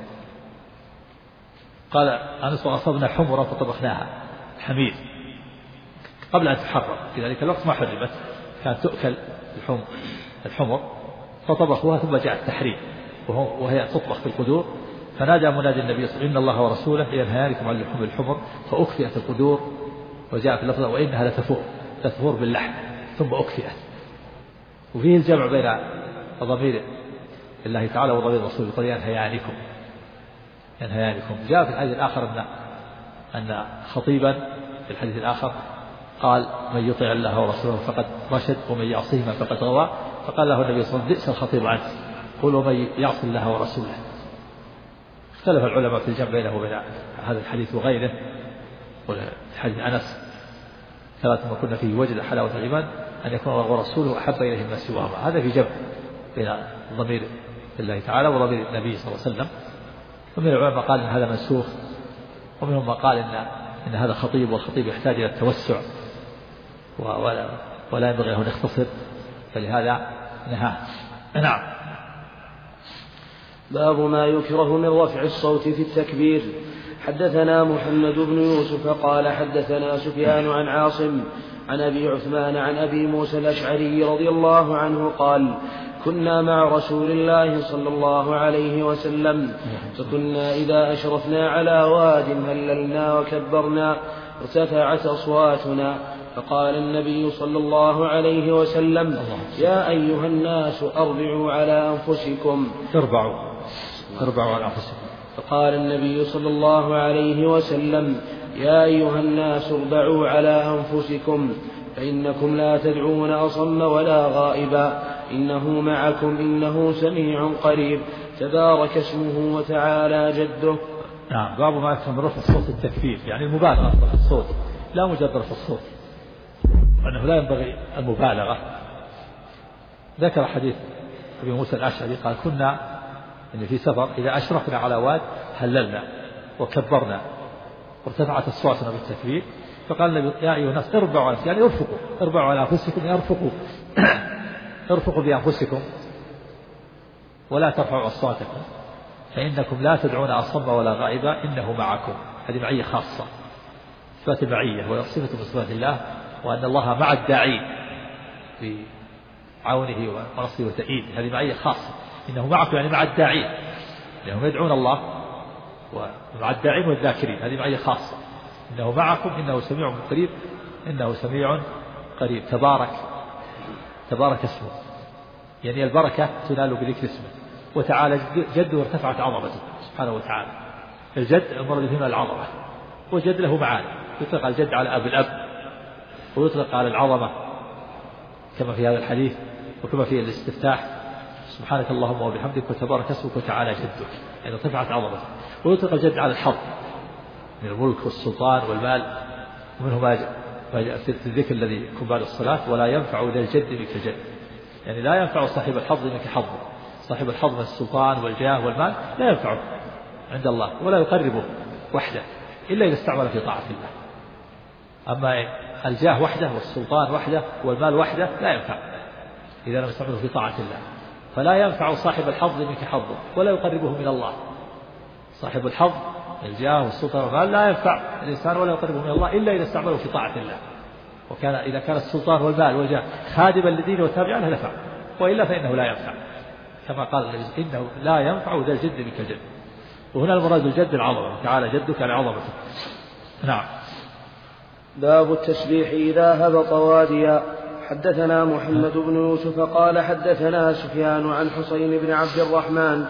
قال أنس وأصبنا حمرا فطبخناها، حمير قبل أن تحرر، في ذلك الوقت ما حرمت، كانت تؤكل الحمر فطبخوها، ثم جاء التحريم وهي تطبخ في القدور، فنادى منادي النبي صلى الله عليه وسلم إن الله ورسوله ينهيانكم عن لحوم الحمر، فأكفئت القدور، وجاء في اللفظ وإنها لتفور باللحم ثم أكفئت. وفيه الجمع بين ضمير الله تعالى وضمير الرسول، يقول ينهيانكم. جاء في الحديث الآخر أن خطيبا في الحديث الآخر قال من يطع الله ورسوله فقد رشد ومن يعصيهما فقد غوى، فقال له النبي صلى الله عليه وسلم بئس الخطيب أنت، قل ومن يعصي الله ورسوله. اختلف العلماء في الجمع بينه وبين هذا الحديث وغيره. والحديث أنس ثلاث ما كنا فيه وجد حلاوة الإيمان أن يكون الله ورسوله أحب إليه ما سواهما، هذا في جمع بين ضمير الله تعالى وضمير النبي صلى الله عليه وسلم. ومن العلماء قال إن هذا منسوخ، ومنهم ما قال إن هذا خطيب، والخطيب يحتاج إلى التوسع ولا ينبغي أن يختصر، فلهذا نهاه. نعم. باب ما يكره من رفع الصوت في التكبير. حدثنا محمد بن يوسف قال حدثنا سفيان عن عاصم عن أبي عثمان عن أبي موسى الأشعري رضي الله عنه قال كنا مع رسول الله صلى الله عليه وسلم، فكنا إذا أشرفنا على واد هللنا وكبرنا ارتفعت أصواتنا، فقال النبي صلى الله عليه وسلم يا أيها الناس أربعوا على أنفسكم. اربعوا على أنفسكم. فقال النبي صلى الله عليه وسلم يا أيها الناس اربعوا على أنفسكم، فإنكم لا تدعون أصم ولا غائبا، إنه معكم إنه سميع قريب، تبارك اسمه وتعالى جده. نعم. باب ما يفهم رفع الصوت التكبير، يعني المبالغة في الصوت، لا مجرد رفع الصوت، وأنه لا ينبغي المبالغة. ذكر حديث أبي موسى الأشعري قال كنا إن في سفر إذا أشرفنا على واد هللنا وكبرنا وارتفعت أصواتنا بالتكبير، فقال النبي يا أيها الناس اربعوا، يعني اربعوا على أنفسكم، ارفقوا بأنفسكم ولا ترفعوا أصواتكم، فإنكم لا تدعون أصم ولا غائبا إنه معكم. هذه معية خاصة، صفة المعية وصفة من صفات الله، وأن الله مع الداعين بعونه ونصره وتأييده، هذه معية خاصة. إنه معكم يعني مع الداعين، لأنهم يدعون الله، ومع الداعين والذاكرين، هذه معية خاصة. إنه معكم إنه سميع قريب، إنه سميع قريب. تبارك اسمه، يعني البركة تنال بذكر اسمه. وتعالى جده وارتفعت عظمته سبحانه وتعالى. الجد المراد هنا العظمة، وجد له معاني، يطلق الجد على أب الأب، ويطلق على العظمة كما في هذا الحديث، وكما في الاستفتاح سبحانك اللهم وبحمدك وتبارك اسمك وتعالى جدك، يعني ارتفعت عظمته. ويطلق الجد على الحظ من الملك والسلطان والمال، ومنه ما جاء في الذكر الذي يكون بعد الصلاة: ولا ينفع ذا الجد منك جد، يعني لا ينفع صاحب الحظ منك حظه. صاحب الحظ من السلطان والجاه والمال لا ينفعه عند الله، ولا يقربه وحده إلا إذا استعمل في طاعة الله. أما الجاه وحده والسلطان وحده والمال وحده لا ينفع إذا لم يستعمله في طاعة الله. فلا ينفع صاحب الحظ منك حظه، ولا يقربه من الله. صاحب الحظ الجاه والسلطان والمال لا ينفع الإنسان ولا يقربه من الله إلا إذا استعمله في طاعة الله. إذا كان السلطان والمال والجاه خادما لدينه وتابعا له نفع، وإلا فإنه لا ينفع، كما قال النبي: إنه لا ينفع ذا الجد منك جد. وهنا المراد بالجد العظمة، تعالى جدك على عظمته. نعم. باب التسبيح إذا هبط واديا. حدثنا محمد بن يوسف قال حدثنا سفيان عن حسين بن عبد الرحمن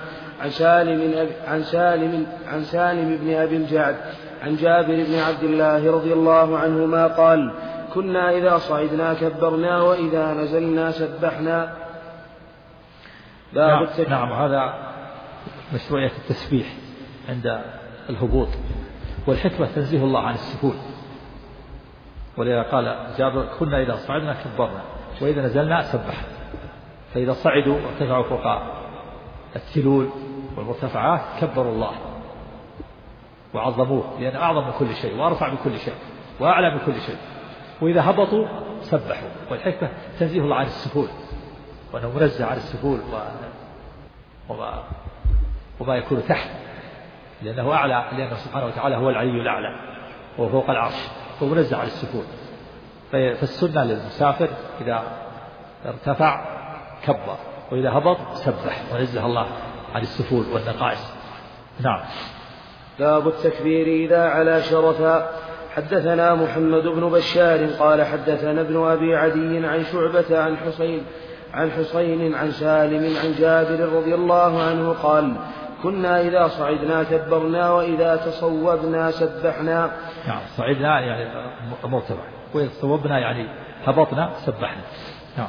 عن سالم بن أبي الجعد عن جابر بن عبد الله رضي الله عنهما قال: كنا إذا صعدنا كبرنا وإذا نزلنا سبحنا. نعم. هذا مشروعية التسبيح عند الهبوط، والحكمة تنزيه الله عن السكون. ولذا قال جابر: كنا إذا صعدنا كبرنا وإذا نزلنا سبحنا. فإذا صعدوا وارتفعوا فوق التلول والمرتفعات كبروا الله وعظموه، لأنه أعظم من كل شيء وأرفع من كل شيء وأعلى من كل شيء. وإذا هبطوا سبحوا، والحكمة تنزيه الله عن السفول، وأنه منزه عن السفول وما يكون تحت، لأنه أعلى، لأنه سبحانه وتعالى هو العلي الأعلى وهو فوق العرش، هو منزه عن السفول. فالسنة للمسافر إذا ارتفع كبر، وإذا هبط سبح ونزه الله عن السفول والنقائص. نعم. باب التكبير إذا علا شرفا. حدثنا محمد بن بشار قال حدثنا ابن أبي عدي عن شعبة عن حسين عن سالم عن جابر رضي الله عنه قال: كنا إذا صعدنا كبرنا وإذا تصوبنا سبحنا. نعم. صعدنا يعني مرتفع، وإذا تصوبنا يعني هبطنا سبحنا. نعم.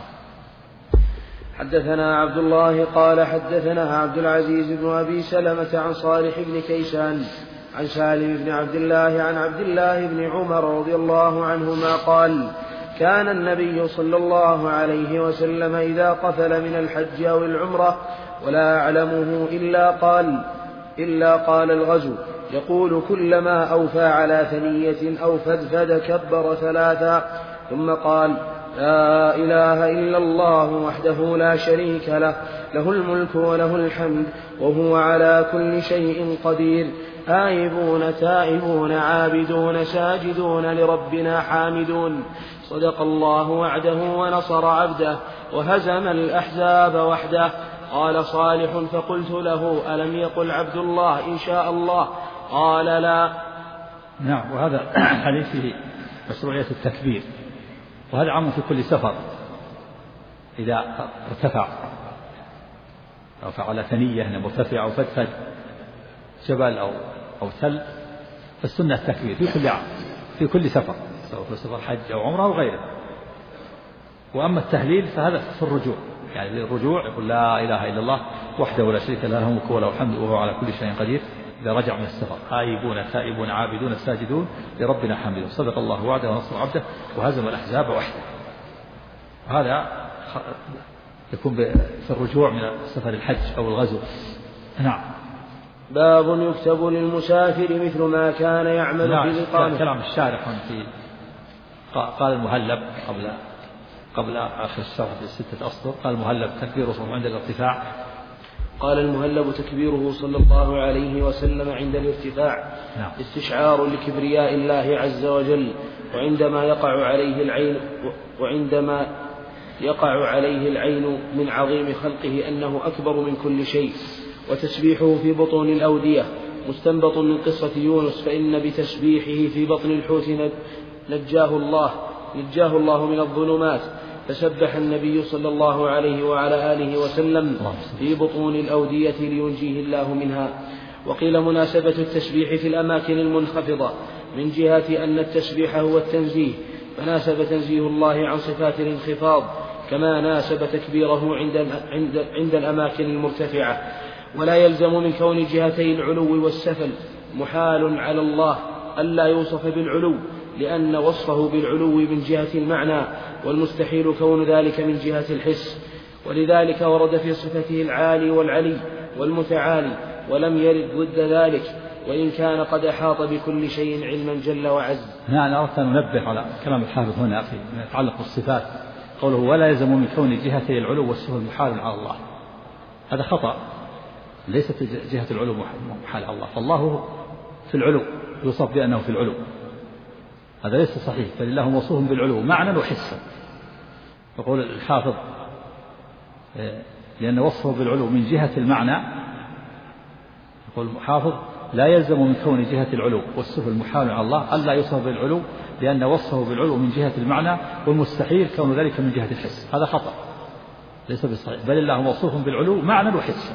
حدثنا عبد الله قال حدثنا عبد العزيز بن أبي سلمة عن صالح بن كيسان عن سالم بن عبد الله عن عبد الله بن عمر رضي الله عنهما قال: كان النبي صلى الله عليه وسلم إذا قفل من الحج أو العمرة ولا أعلمه إلا قال الغزو، يقول كلما أوفى على ثنية أو فدفد كبر ثلاثا، ثم قال: لا إله إلا الله وحده لا شريك له، له الملك وله الحمد وهو على كل شيء قدير، آيبون تائبون عابدون ساجدون لربنا حامدون، صدق الله وعده ونصر عبده وهزم الأحزاب وحده. قال صالح: فقلت له: ألم يقل عبد الله إن شاء الله؟ قال: لا. نعم. وهذا حديث فيه مشروعية التكبير، وهذا عام في كل سفر. إذا ارتفع أو فعل ثنية مرتفع أو فدفد جبل أو ثل، فالسنة التكبير في كل عام في كل سفر، سواء في سفر حج أو عمره أو غيره. وأما التهليل فهذا في الرجوع، يعني للرجوع يقول: لا إله إلا الله وحده لا شريك له، له الملك وله الحمد وهو على كل شيء قدير. إذا رجع من السفر: آيبون تائبون عابدون ساجدون لربنا حامدون، صدق الله وعده ونصر عبده وهزم الأحزاب وحده. هذا يكون في الرجوع من سفر الحج أو الغزو. نعم. باب يكتب للمسافر مثل ما كان يعمل في الإقامة. كلام الشارح في قال المهلب قبل آخر الشرح ب6 أسطر، قال المهلب تكبيره عند الارتفاع. قال المهلب تكبيره صلى الله عليه وسلم عند الارتفاع. نعم. استشعار لكبرياء الله عز وجل، وعندما يقع عليه العين يقع عليه العين من عظيم خلقه أنه أكبر من كل شيء. وتسبيحه في بطون الأودية مستنبط من قصة يونس، فإن بتسبيحه في بطن الحوت نجاه الله من الظلمات، فسبح النبي صلى الله عليه وعلى آله وسلم في بطون الأودية لينجيه الله منها. وقيل مناسبة التسبيح في الأماكن المنخفضة من جهة أن التسبيح هو التنزيه، فناسب تنزيه الله عن صفات الانخفاض كما ناسب تكبيره عند الأماكن المرتفعة. ولا يلزم من كون جهتي العلو والسفل محال على الله ألا يوصف بالعلو، لأن وصفه بالعلو من جهة المعنى، والمستحيل كون ذلك من جهة الحس. ولذلك ورد في صفته العالي والعلي والمتعالي، ولم يرد ضد ذلك، وإن كان قد أحاط بكل شيء علما جل وعز. أنا أردت أن ننبه على كلام الحافظ هنا فيما يتعلق بالصفات، قوله ولا يلزم من كون جهتي العلو والسفل محال على الله، هذا خطأ، ليست جهة العلو محال على الله، فالله في العلو يوصف بأنه في العلو، هذا ليس صحيح، فلله موصوف بالعلو معنى وحسا. يقول الحافظ لأن وصفه بالعلو من جهة المعنى، يقول الحافظ لا يلزم من كون جهة العلو والسفل محال على الله ألا يوصف بالعلو، لأن وصفه بالعلو من جهة المعنى، والمستحيل كون ذلك من جهة الحس، هذا خطأ ليس بالصحيح، بل الله موصوف بالعلو معنى وحسا.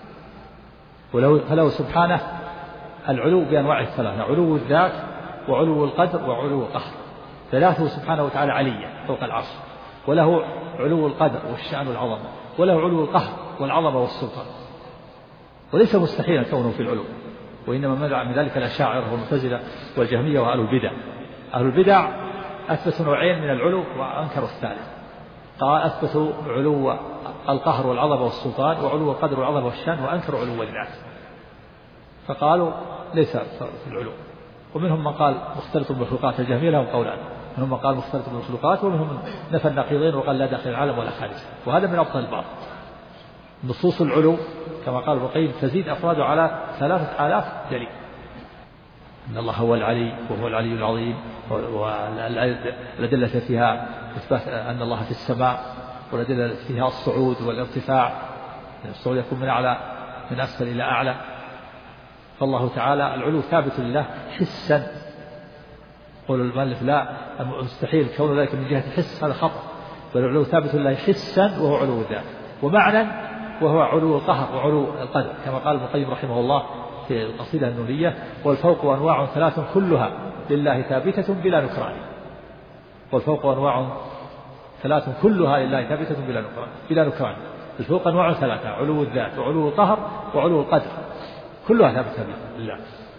فله سبحانه العلو بأنواعه الثلاثة، علو الذات وعلو القدر وعلو القهر، ثلاثه سبحانه وتعالى عليا فوق العرش، وله علو القدر والشأن والعظمة، وله علو القهر والعظمة والسلطان، وليس مستحيلا كونه في العلو، وإنما منع من ذلك الأشاعرة والمعتزلة والجهمية وأهل البدع. أهل البدع أثبتوا نوعين من العلو وأنكروا الثالث، قال أثبتوا علو القهر والعظمة والسلطان وعلو القدر والعظمة والشأن، وأنكروا علو الذات، فقالوا ليس في العلو. ومنهم من قال مختلط بالمخلوقات، الجهمية لهم قولان، منهم من قال مختلط بالمخلوقات، ومنهم نفى النقيضين وقال لا داخل العالم ولا خارج، وهذا من أبطل الباطل. نصوص العلو كما قال ابن القيم تزيد أفراده على 3000 دليل، إن الله هو العلي وهو العلي العظيم، والأدلة فيها إثبات أن الله في السماء، والأدلة فيها الصعود والارتفاع، الصعود يكون من أسفل إلى أعلى، فالله تعالى العلو ثابت لله حسا. قول المؤلف لا مستحيل كون ذلك من جهة الحس، هذا خطأ، بل العلو ثابت لله حسا وهو علو الذات، ومعنى وهو علو القهر وعلو القدر، كما قال ابن القيم رحمه الله في القصيدة النونية: والفوق أنواع ثلاث كلها لله ثابتة بلا نكران. والفوق أنواع ثلاث كلها لله ثابتة بلا نكران. الفوق أنواع ثلاثة: علو الذات وعلو القهر وعلو القدر، كلها ثابتة لله.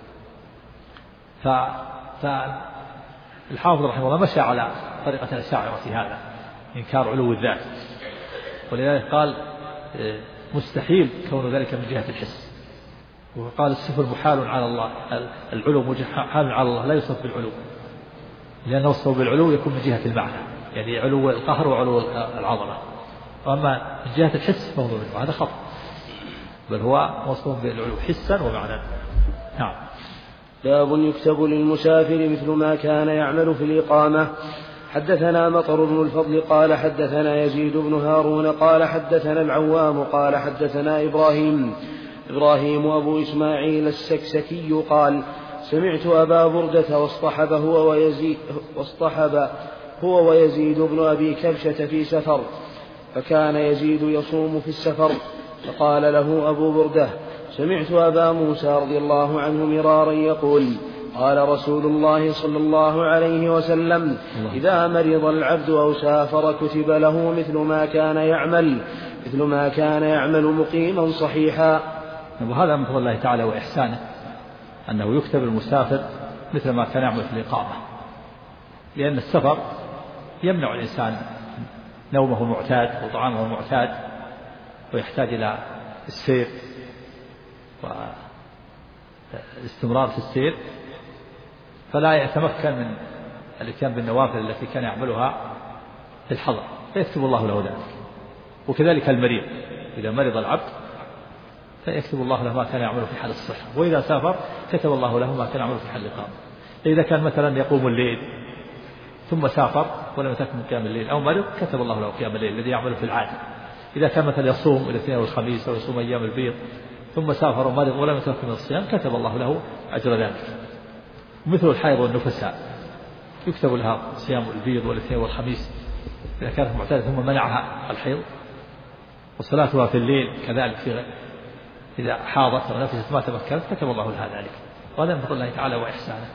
فالحافظ رحمه الله مشى على طريقة الأشاعرة في هذا، إنكار علو الذات، ولذلك قال مستحيل كون ذلك من جهة الحس، وقال السفل محال على الله، العلو محال على الله لا يوصف بالعلو، لأن وصفه بالعلو يكون من جهة المعنى، يعني علو القهر وعلو العظمة، وأما من جهة الحس فهو منه، هذا خطأ، بل هو وصفه بالعلو حسا ومعنى. نعم. باب يكتب للمسافر مثل ما كان يعمل في الإقامة. حدثنا مطر بن الفضل قال حدثنا يزيد بن هارون قال حدثنا العوام قال حدثنا إبراهيم أبو إسماعيل السكسكي قال سمعت أبا بردة واصطحب هو ويزيد بن أبي كبشة في سفر، فكان يزيد يصوم في السفر، فقال له أبو بردة: سمعت أبا موسى رضي الله عنه مرارا يقول: قال رسول الله صلى الله عليه وسلم: إذا مرض العبد أو سافر كتب له مثل ما كان يعمل مقيما صحيحا. وهذا من فضل الله تعالى وإحسانه أنه يكتب المسافر مثل ما كان يعمل في الإقامة، لأن السفر يمنع الإنسان نومه المعتاد وطعامه المعتاد، ويحتاج إلى السير والاستمرار في السير، فلا يتمكن من الاتيان بالنوافل التي كان يعملها في الحضر، فيكتب الله له ذلك. وكذلك المريض إذا مرض العبد فيكتب الله له ما كان يعمله في حال الصحة، وإذا سافر كتب الله له ما كان يعمله في حال الإقامة. إذا كان مثلا يقوم الليل ثم سافر ولم يتمكن من قيام الليل أو مرض كتب الله له قيام الليل الذي يعمله في العادة. إذا كان مثلا يصوم الاثنين والخميس أو يصوم أيام البيض ثم سافر ومرض ولم يتمكن من الصيام كتب الله له أجر ذلك. مثل الحائض والنفساء يكتب لها صيام البيض والاثنين والخميس إذا كانت معتادة ثم منعها الحيض، وصلاتها في الليل كذلك إذا حاضت ونفست ما تمكنت كتب الله لها ذلك، وهذا من فضل الله تعالى وإحسانه.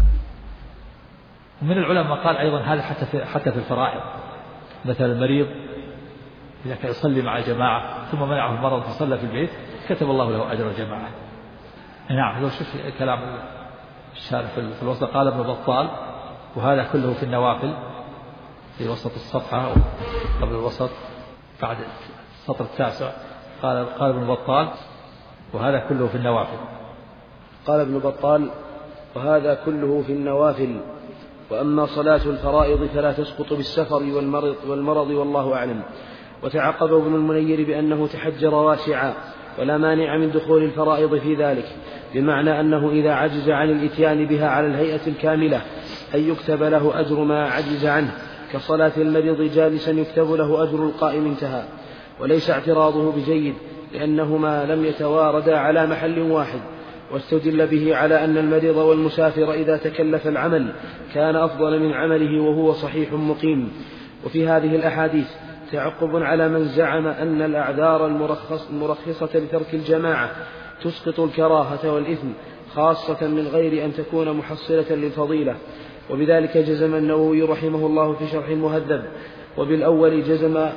ومن العلماء قال أيضا هذا حتى في الفرائض، مثل المريض إذا كان يصلي مع جماعة ثم منعه المرض فصلى في البيت كتب الله له أجر الجماعة. نعم. لو شوف كلام الشارح في الوسط قال ابن بطال وهذا كله في النوافل في وسط الصفحة أو قبل الوسط بعد السطر التاسع قال ابن بطال وهذا كله في النوافل. قال ابن بطال وهذا كله في النوافل، وأما صلاة الفرائض فلا تسقط بالسفر والمرض والله أعلم. وتعقب ابن المنير بأنه تحجر واسعا ولا مانع من دخول الفرائض في ذلك، بمعنى أنه إذا عجز عن الإتيان بها على الهيئة الكاملة أن يكتب له أجر ما عجز عنه، كصلاة المريض جالسا يكتب له أجر القائم انتهى. وليس اعتراضه بجيد لأنهما لم يتواردا على محل واحد، واستدل به على أن المريض والمسافر إذا تكلف العمل كان أفضل من عمله وهو صحيح مقيم. وفي هذه الأحاديث تعقب على من زعم أن الأعذار المرخصة لترك الجماعة تسقط الكراهة والإثم، خاصة من غير أن تكون محصلة للفضيلة، وبذلك جزم النووي رحمه الله في شرح المهذب، وبالأول جزم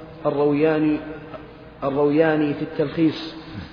الروياني في التلخيص.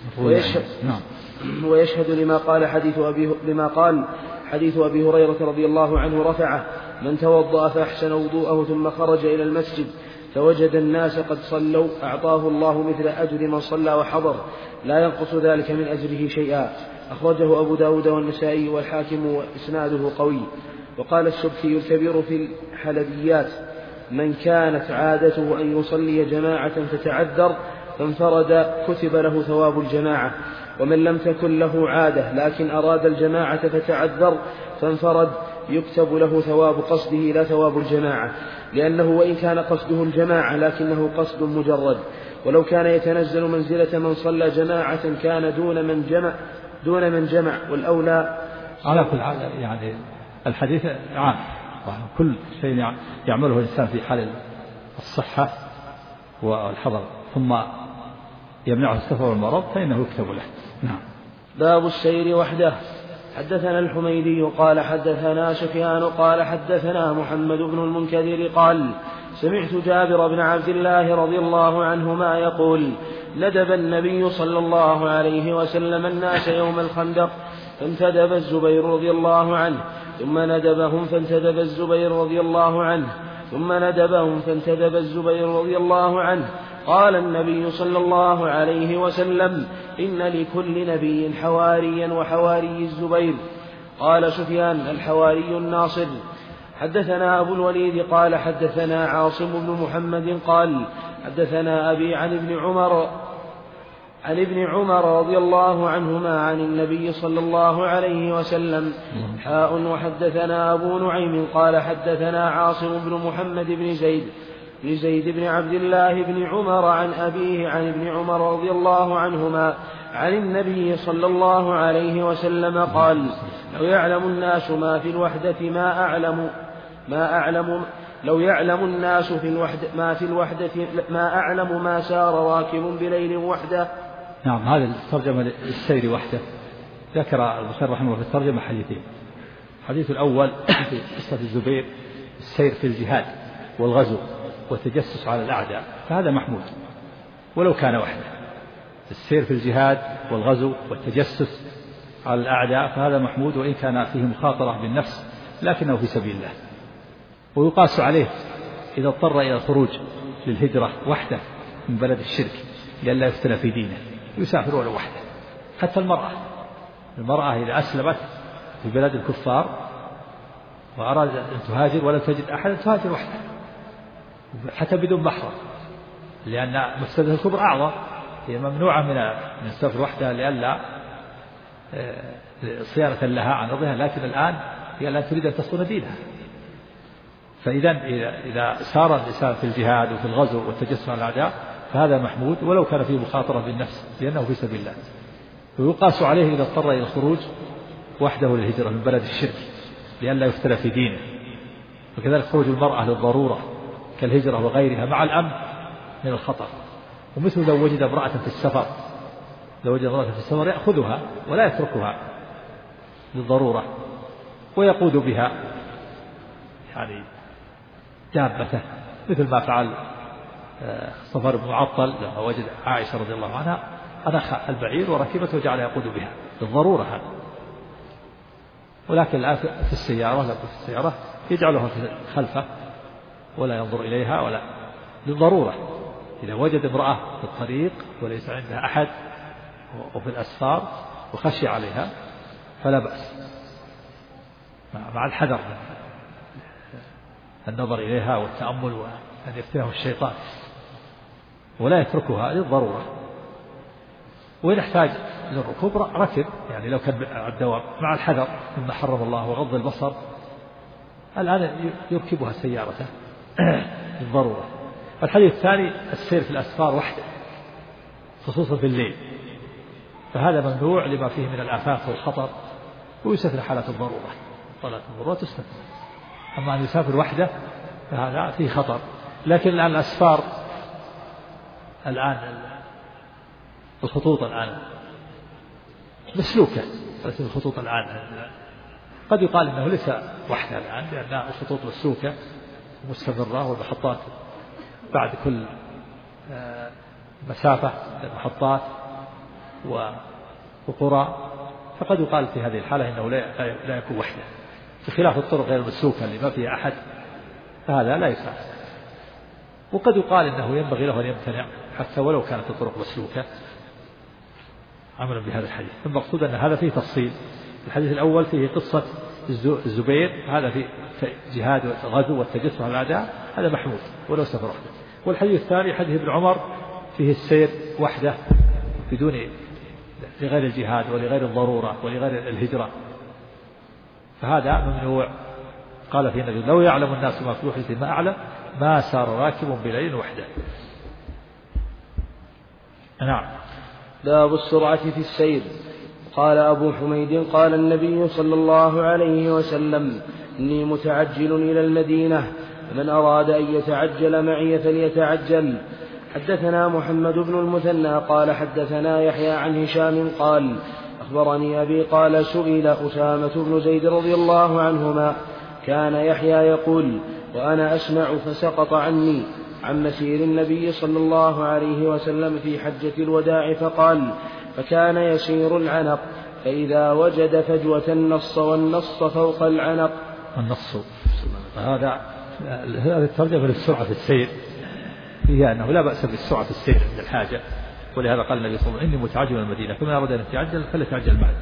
ويشهد لما قال حديث أبي هريرة رضي الله عنه رفعه: من توضأ فأحسن وضوءه ثم خرج إلى المسجد فوجد الناس قد صلوا أعطاه الله مثل أجر من صلى وحضر لا ينقص ذلك من أجره شيئا. أخرجه أبو داود والنسائي والحاكم وإسناده قوي. وقال السبكي الكبير في الحلبيات: من كانت عادته أن يصلي جماعة فتعذر فانفرد كتب له ثواب الجماعة، ومن لم تكن له عادة لكن أراد الجماعة فتعذر فانفرد يكتب له ثواب قصده لا ثواب الجماعة، لأنه وإن كان قصده الجماعة لكنه قصد مجرد، ولو كان يتنزل منزلة من صلى جماعة كان دون من جمع والأولى. على كل حال يعني الحديث عام، كل شيء يعمله الإنسان في حال الصحة والحضر ثم يمنعه السفر والمرض فإنه يكتب له. نعم. باب السير وحده. حدثنا الحميدي قال حدثنا سفيان قال حدثنا محمد بن المنكدر قال سمعت جابر بن عبد الله رضي الله عنهما يقول: ندب النبي صلى الله عليه وسلم الناس يوم الخندق فانتدب الزبير رضي الله عنه ثم ندبهم فانتدب الزبير رضي الله عنه ثم ندبهم فانتدب الزبير رضي الله عنه. قال النبي صلى الله عليه وسلم: إن لكل نبي حواريا وحواري الزبير. قال سفيان: الحواري الناصر. حدثنا أبو الوليد قال حدثنا عاصم بن محمد قال حدثنا أبي عن ابن عمر رضي الله عنهما عن النبي صلى الله عليه وسلم. وحدثنا أبو نعيم قال حدثنا عاصم بن محمد بن زيد بن عبد الله بن عمر عن أبيه عن ابن عمر رضي الله عنهما عن النبي صلى الله عليه وسلم قال: لو يعلم الناس ما في الوحدة لو يعلم الناس ما في الوحدة ما أعلم ما سار راكب بليل وحده. نعم. هذا الترجمة للسير وحده. ذكر البخاري رحمه الله في الترجمة حديثين. الحديث الأول في قصة الزبير السير في الجهاد والغزو والتجسس على الأعداء، فهذا محمود ولو كان وحده. السير في الجهاد والغزو والتجسس على الأعداء فهذا محمود وإن كان فيه مخاطرة بالنفس لكنه في سبيل الله. ويقاس عليه إذا اضطر إلى الخروج للهجرة وحده من بلد الشرك لئلا يفتن في دينه يسافر ولو وحده. حتى المرأة إذا أسلمت في بلاد الكفار وأراد أن تهاجر ولم تجد أحدا تهاجر وحده حتى بدون محرم، لأن مفسدة الكبرى أعظم. هي ممنوعة من السفر وحدها لئلا صيانة لها عن رضها، لكن الآن هي لا تريد أن تصون دينها إذا سار الإنسان في الجهاد وفي الغزو والتجسس على الأعداء فهذا محمود ولو كان فيه مخاطرة بالنفس لأنه في سبيل الله. ويقاس عليه إذا اضطر إلى الخروج وحده للهجرة من بلد الشرك لئلا يفتن في دينه. وكذلك خروج المرأة للضرورة كالهجرة وغيرها مع الأمن من الخطر. ومثل لو وجد امرأة في السفر يأخذها ولا يتركها للضرورة ويقود بها يعني دابته مثل ما فعل صفر بن معطل لما وجد عائشة رضي الله عنها أنخ البعير وركبته وجعل يقود بها للضرورة هذا. ولكن الآن في السيارة يجعلها خلفه ولا ينظر إليها ولا للضرورة. إذا وجد امرأة في الطريق وليس عندها أحد وفي الأسفار وخشي عليها فلا بأس مع الحذر من النظر إليها والتأمل وأن يفتنه الشيطان ولا يتركها للضرورة. وإن احتاج للركوب ركب يعني لو كان الدواب مع الحذر مما حرم الله وغض البصر. الآن يركبها سيارته للضرورة. الحديث الثاني السير في الأسفار وحده خصوصا في الليل فهذا ممنوع لما فيه من الآفات والخطر ويستثنى حالة الضرورة. صلاة الضرورة تستثنى. أما أن يسافر وحده فهذا فيه خطر. لكن الآن الأسفار الخطوط الآن مسلوكة. الخطوط الآن قد يقال إنه ليس وحده الآن لأن الخطوط مسلوكة مستمرة والمحطات بعد كل مسافة المحطات وقرى. فقد يقال في هذه الحالة إنه لا يكون وحده بخلاف الطرق غير المسلوكة اللي ما فيها أحد فهذا لا يفعل. وقد يقال إنه ينبغي له أن يمتنع حتى ولو كانت الطرق مسلوكة عملا بهذا الحديث. المقصود أن هذا فيه تفصيل. الحديث الأول فيه قصة الزبير هذا في جهاد الغزو والتجسس على الأعداء هذا محمود ولو سفر وحده. والحديث الثاني حديث ابن عمر فيه السير وحده بدون لغير الجهاد ولغير الضرورة ولغير الهجرة فهذا ممنوع. قال فيه النبي لو يعلم الناس ما في وحدة ما أعلم ما سار راكب بليل وحده. نعم. باب السرعة في السير. قال أبو حميد قال النبي صلى الله عليه وسلم إني متعجل إلى المدينة فمن أراد أن يتعجل معي فليتعجل. حدثنا محمد بن المثنى قال حدثنا يحيى عن هشام قال أخبرني أبي قال سئل أسامة بن زيد رضي الله عنهما كان يحيى يقول وأنا أسمع فسقط عني عن مسير النبي صلى الله عليه وسلم في حجة الوداع فقال فكان يسير العنق فإذا وجد فجوة النص والنص فوق العنق. النص هذا الترجمة للسرعة في السير فيها أنه لا بأس بالسرعة في السير عند الحاجة. ولهذا قال النبي صلى الله عليه وسلم إني متعجل المدينة فمن أراد أن يتعجل فليتعجل معي.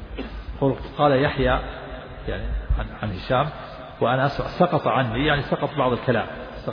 قال يحيى يعني عن هشام وأنا سقط عني يعني سقط بعض الكلام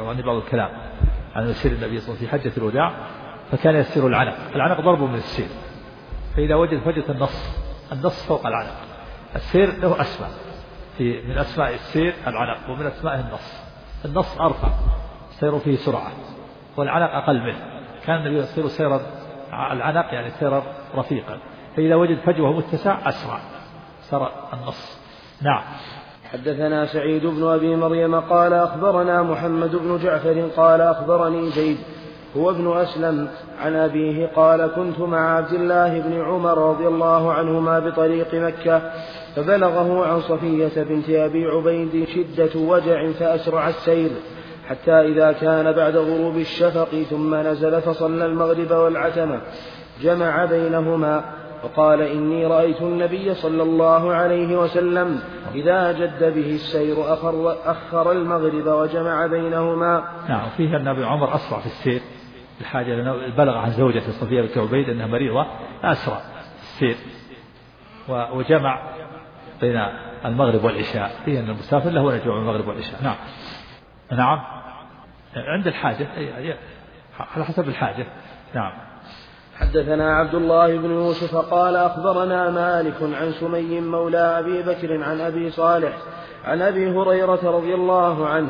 عن مسير النبي صلى الله عليه وسلم في حجة الوداع فكان يسير العنق ضرب من السير فإذا وجد فجوة النص فوق العنق. السير له أسماء من أسماء السير العنق ومن أسمائه النص أرفع سير فيه سرعة والعنق أقل منه. كان النبي يسير سيرا العنق يعني سيرا رفيقا فإذا وجد فجوة متسع أسرع سر النص. نعم. حدثنا سعيد بن أبي مريم قال أخبرنا محمد بن جعفر قال أخبرني زيد هو ابن أسلم عن أبيه قال كنت مع عبد الله بن عمر رضي الله عنهما بطريق مكة فبلغه عن صفية بنت أبي عبيد شدة وجع فأسرع السير حتى إذا كان بعد غروب الشفق ثم نزل فصلى المغرب والعتمة جمع بينهما وقال إني رأيت النبي صلى الله عليه وسلم إذا جد به السير أخر المغرب وجمع بينهما. نعم. فيه أن أبي عمر أسرع في السير الحاجة لأنه بلغ عن زوجة صفية بنت عبيد أنها مريضة أسرع في السير وجمع بين المغرب والعشاء. فيه أن المسافر له أن يجمع المغرب والعشاء. نعم. نعم عند الحاجة على حسب الحاجة. نعم. حدثنا عبد الله بن يوسف قال أخبرنا مالك عن سمي مولى أبي بكر عن أبي صالح عن أبي هريرة رضي الله عنه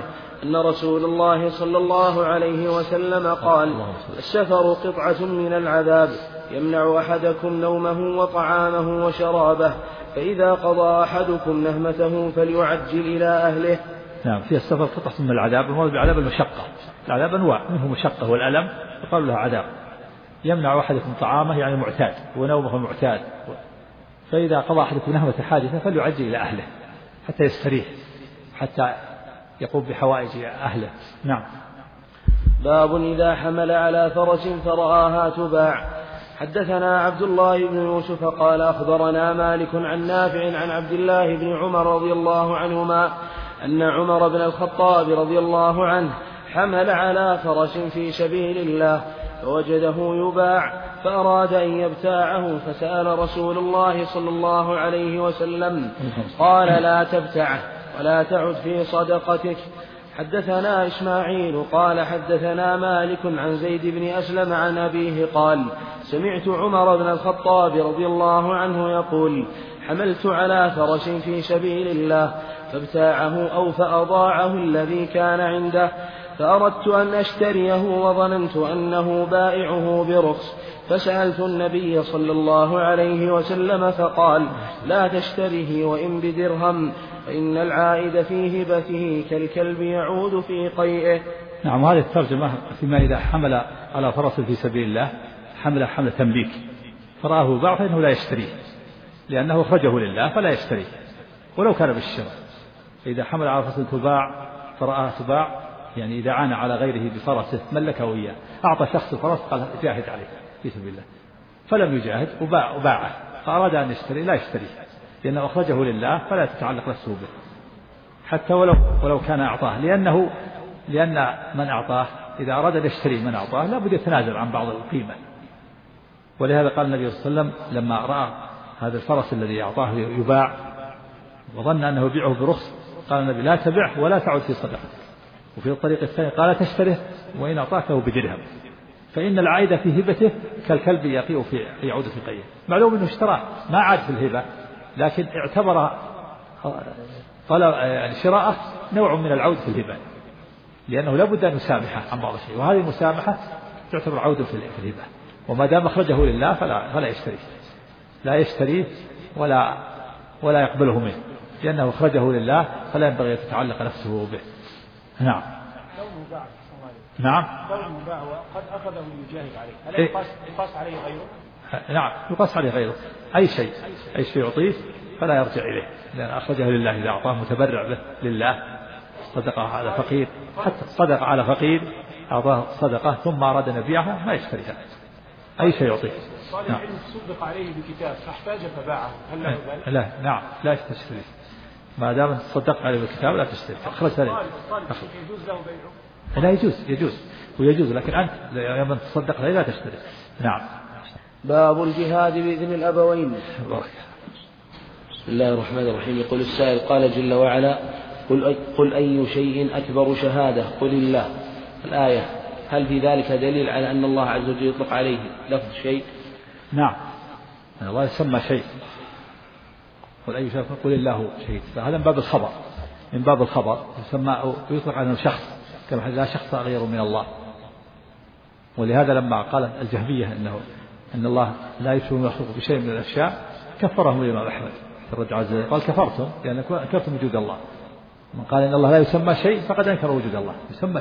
أن رسول الله صلى الله عليه وسلم قال: السفر قطعة من العذاب يمنع أحدكم نومه وطعامه وشرابه، فإذا قضى أحدكم نهمته فليعجل إلى أهله. نعم، في السفر قطعة من العذاب، المراد بعذاب المشقة. العذاب أنواع، منه مشقة والألم يقال له عذاب. يمنع أحدكم طعامه يعني معتاد، ونومه معتاد، فإذا قضى أحدكم نهمة حاجته فليعجل إلى أهله حتى يستريح، حتى يقوم بحوائج أهله. نعم. باب إذا حمل على فرس فرآها تباع. حدثنا عبد الله بن يوسف قال أخبرنا مالك عن نافع عن عبد الله بن عمر رضي الله عنهما أن عمر بن الخطاب رضي الله عنه حمل على فرس في سبيل الله فوجده يباع فأراد أن يبتاعه، فسأل رسول الله صلى الله عليه وسلم قال: لا تبتعه ولا تعد في صدقتك. حدثنا إسماعيل قال حدثنا مالك عن زيد بن أسلم عن أبيه قال: سمعت عمر بن الخطاب رضي الله عنه يقول: حملت على فرس في سبيل الله فابتاعه أو فأضاعه الذي كان عنده، فأردت أن أشتريه وظننت أنه بائعه برخص، فسألت النبي صلى الله عليه وسلم فقال: لا تشتره وإن بدرهم، فإن العائد في هبته كالكلب يعود في قيئه. نعم، هذه الترجمة فيما إذا حمل على فرس في سبيل الله حمل تمليك فرآه باع فإنه لا يشتريه، لأنه أخرجه لله فلا يشتريه ولو كان بالشراء. فإذا حمل على فرس تباع فرآها تباع، يعني إذا عانى على غيره بفرسه ملكه إياه، أعطى شخص الفرس قال: جاهد عليه في سبيل الله، فلم يجاهد وباعه، فأراد أن يشتري لا يشتريه، لأنه أخرجه لله فلا تتعلق نفسه به حتى ولو كان أعطاه، لأن من أعطاه إذا أراد أن يشتري من أعطاه لا بد يتنازل عن بعض القيمة. ولهذا قال النبي صلى الله عليه وسلم لما رأى هذا الفرس الذي أعطاه يباع وظن أنه يبيعه برخص، قال النبي: لا تبعه ولا تعد في صدقتك. وفي الطريق الثاني قال: تشتره وإن أعطاكه بدرهم، فإن العائد في هبته كالكلب يعود في قيه. معلوم أنه اشتراه ما عاد في الهبة، لكن اعتبر شراءه نوع من العود في الهبة، لأنه لا بد أن يسامحه عن بعض الشيء، وهذه المسامحة تعتبر عود في الهبة. وما دام أخرجه لله فلا يشتريه، لا يشتريه ولا يقبله منه، لأنه أخرجه لله فلا ينبغي أن تتعلق نفسه به. نعم. نعم. قد أخذه يجاهد عليه، هل يقاس عليه غيره؟ نعم، يقاس عليه غيره. أي شيء يعطيه فلا يرجع إليه، لأن أخرجه لله. إذا أعطاه متبرع به لله، صدقة على فقير، حتى صدق على فقير أعطاه صدقة ثم أراد أن يبيعها ما يشتريها، أي شيء يعطيه. طالب علم صدق عليه بكتاب فاحتاج فباعه، هل له ذلك؟ لا، نعم، لا تشتري ما دام تصدقت عليه بالكتاب، لا تشتري. أخرجت عليه يجوز له بيعه؟ لا، يجوز، لكن أنت يوم تصدق عليه لا تشتري. نعم. باب الجهاد بإذن الأبوين. بارك. بسم الله الرحمن الرحيم. يقول السائل: قال جل وعلا: قل أي شيء أكبر شهادة؟ قل الله. الآية، هل في ذلك دليل على أن الله عز وجل يطلق عليه لفظ شيء؟ نعم، الله يسمى شيء. قل أي شيء؟ قل الله شيء، فهذا من باب الخبر يسمى ويطلق عنه شخص، كما لا شخص غير من الله. ولهذا لما قال الجهمية أن الله لا يشبه يخلق بشيء من الأشياء كفرهم الإمام أحمد الرد عز وجل، قال: كفرتم لأنكم أنكرتم وجود الله. من قال إن الله لا يسمى شيء فقد أنكر وجود الله.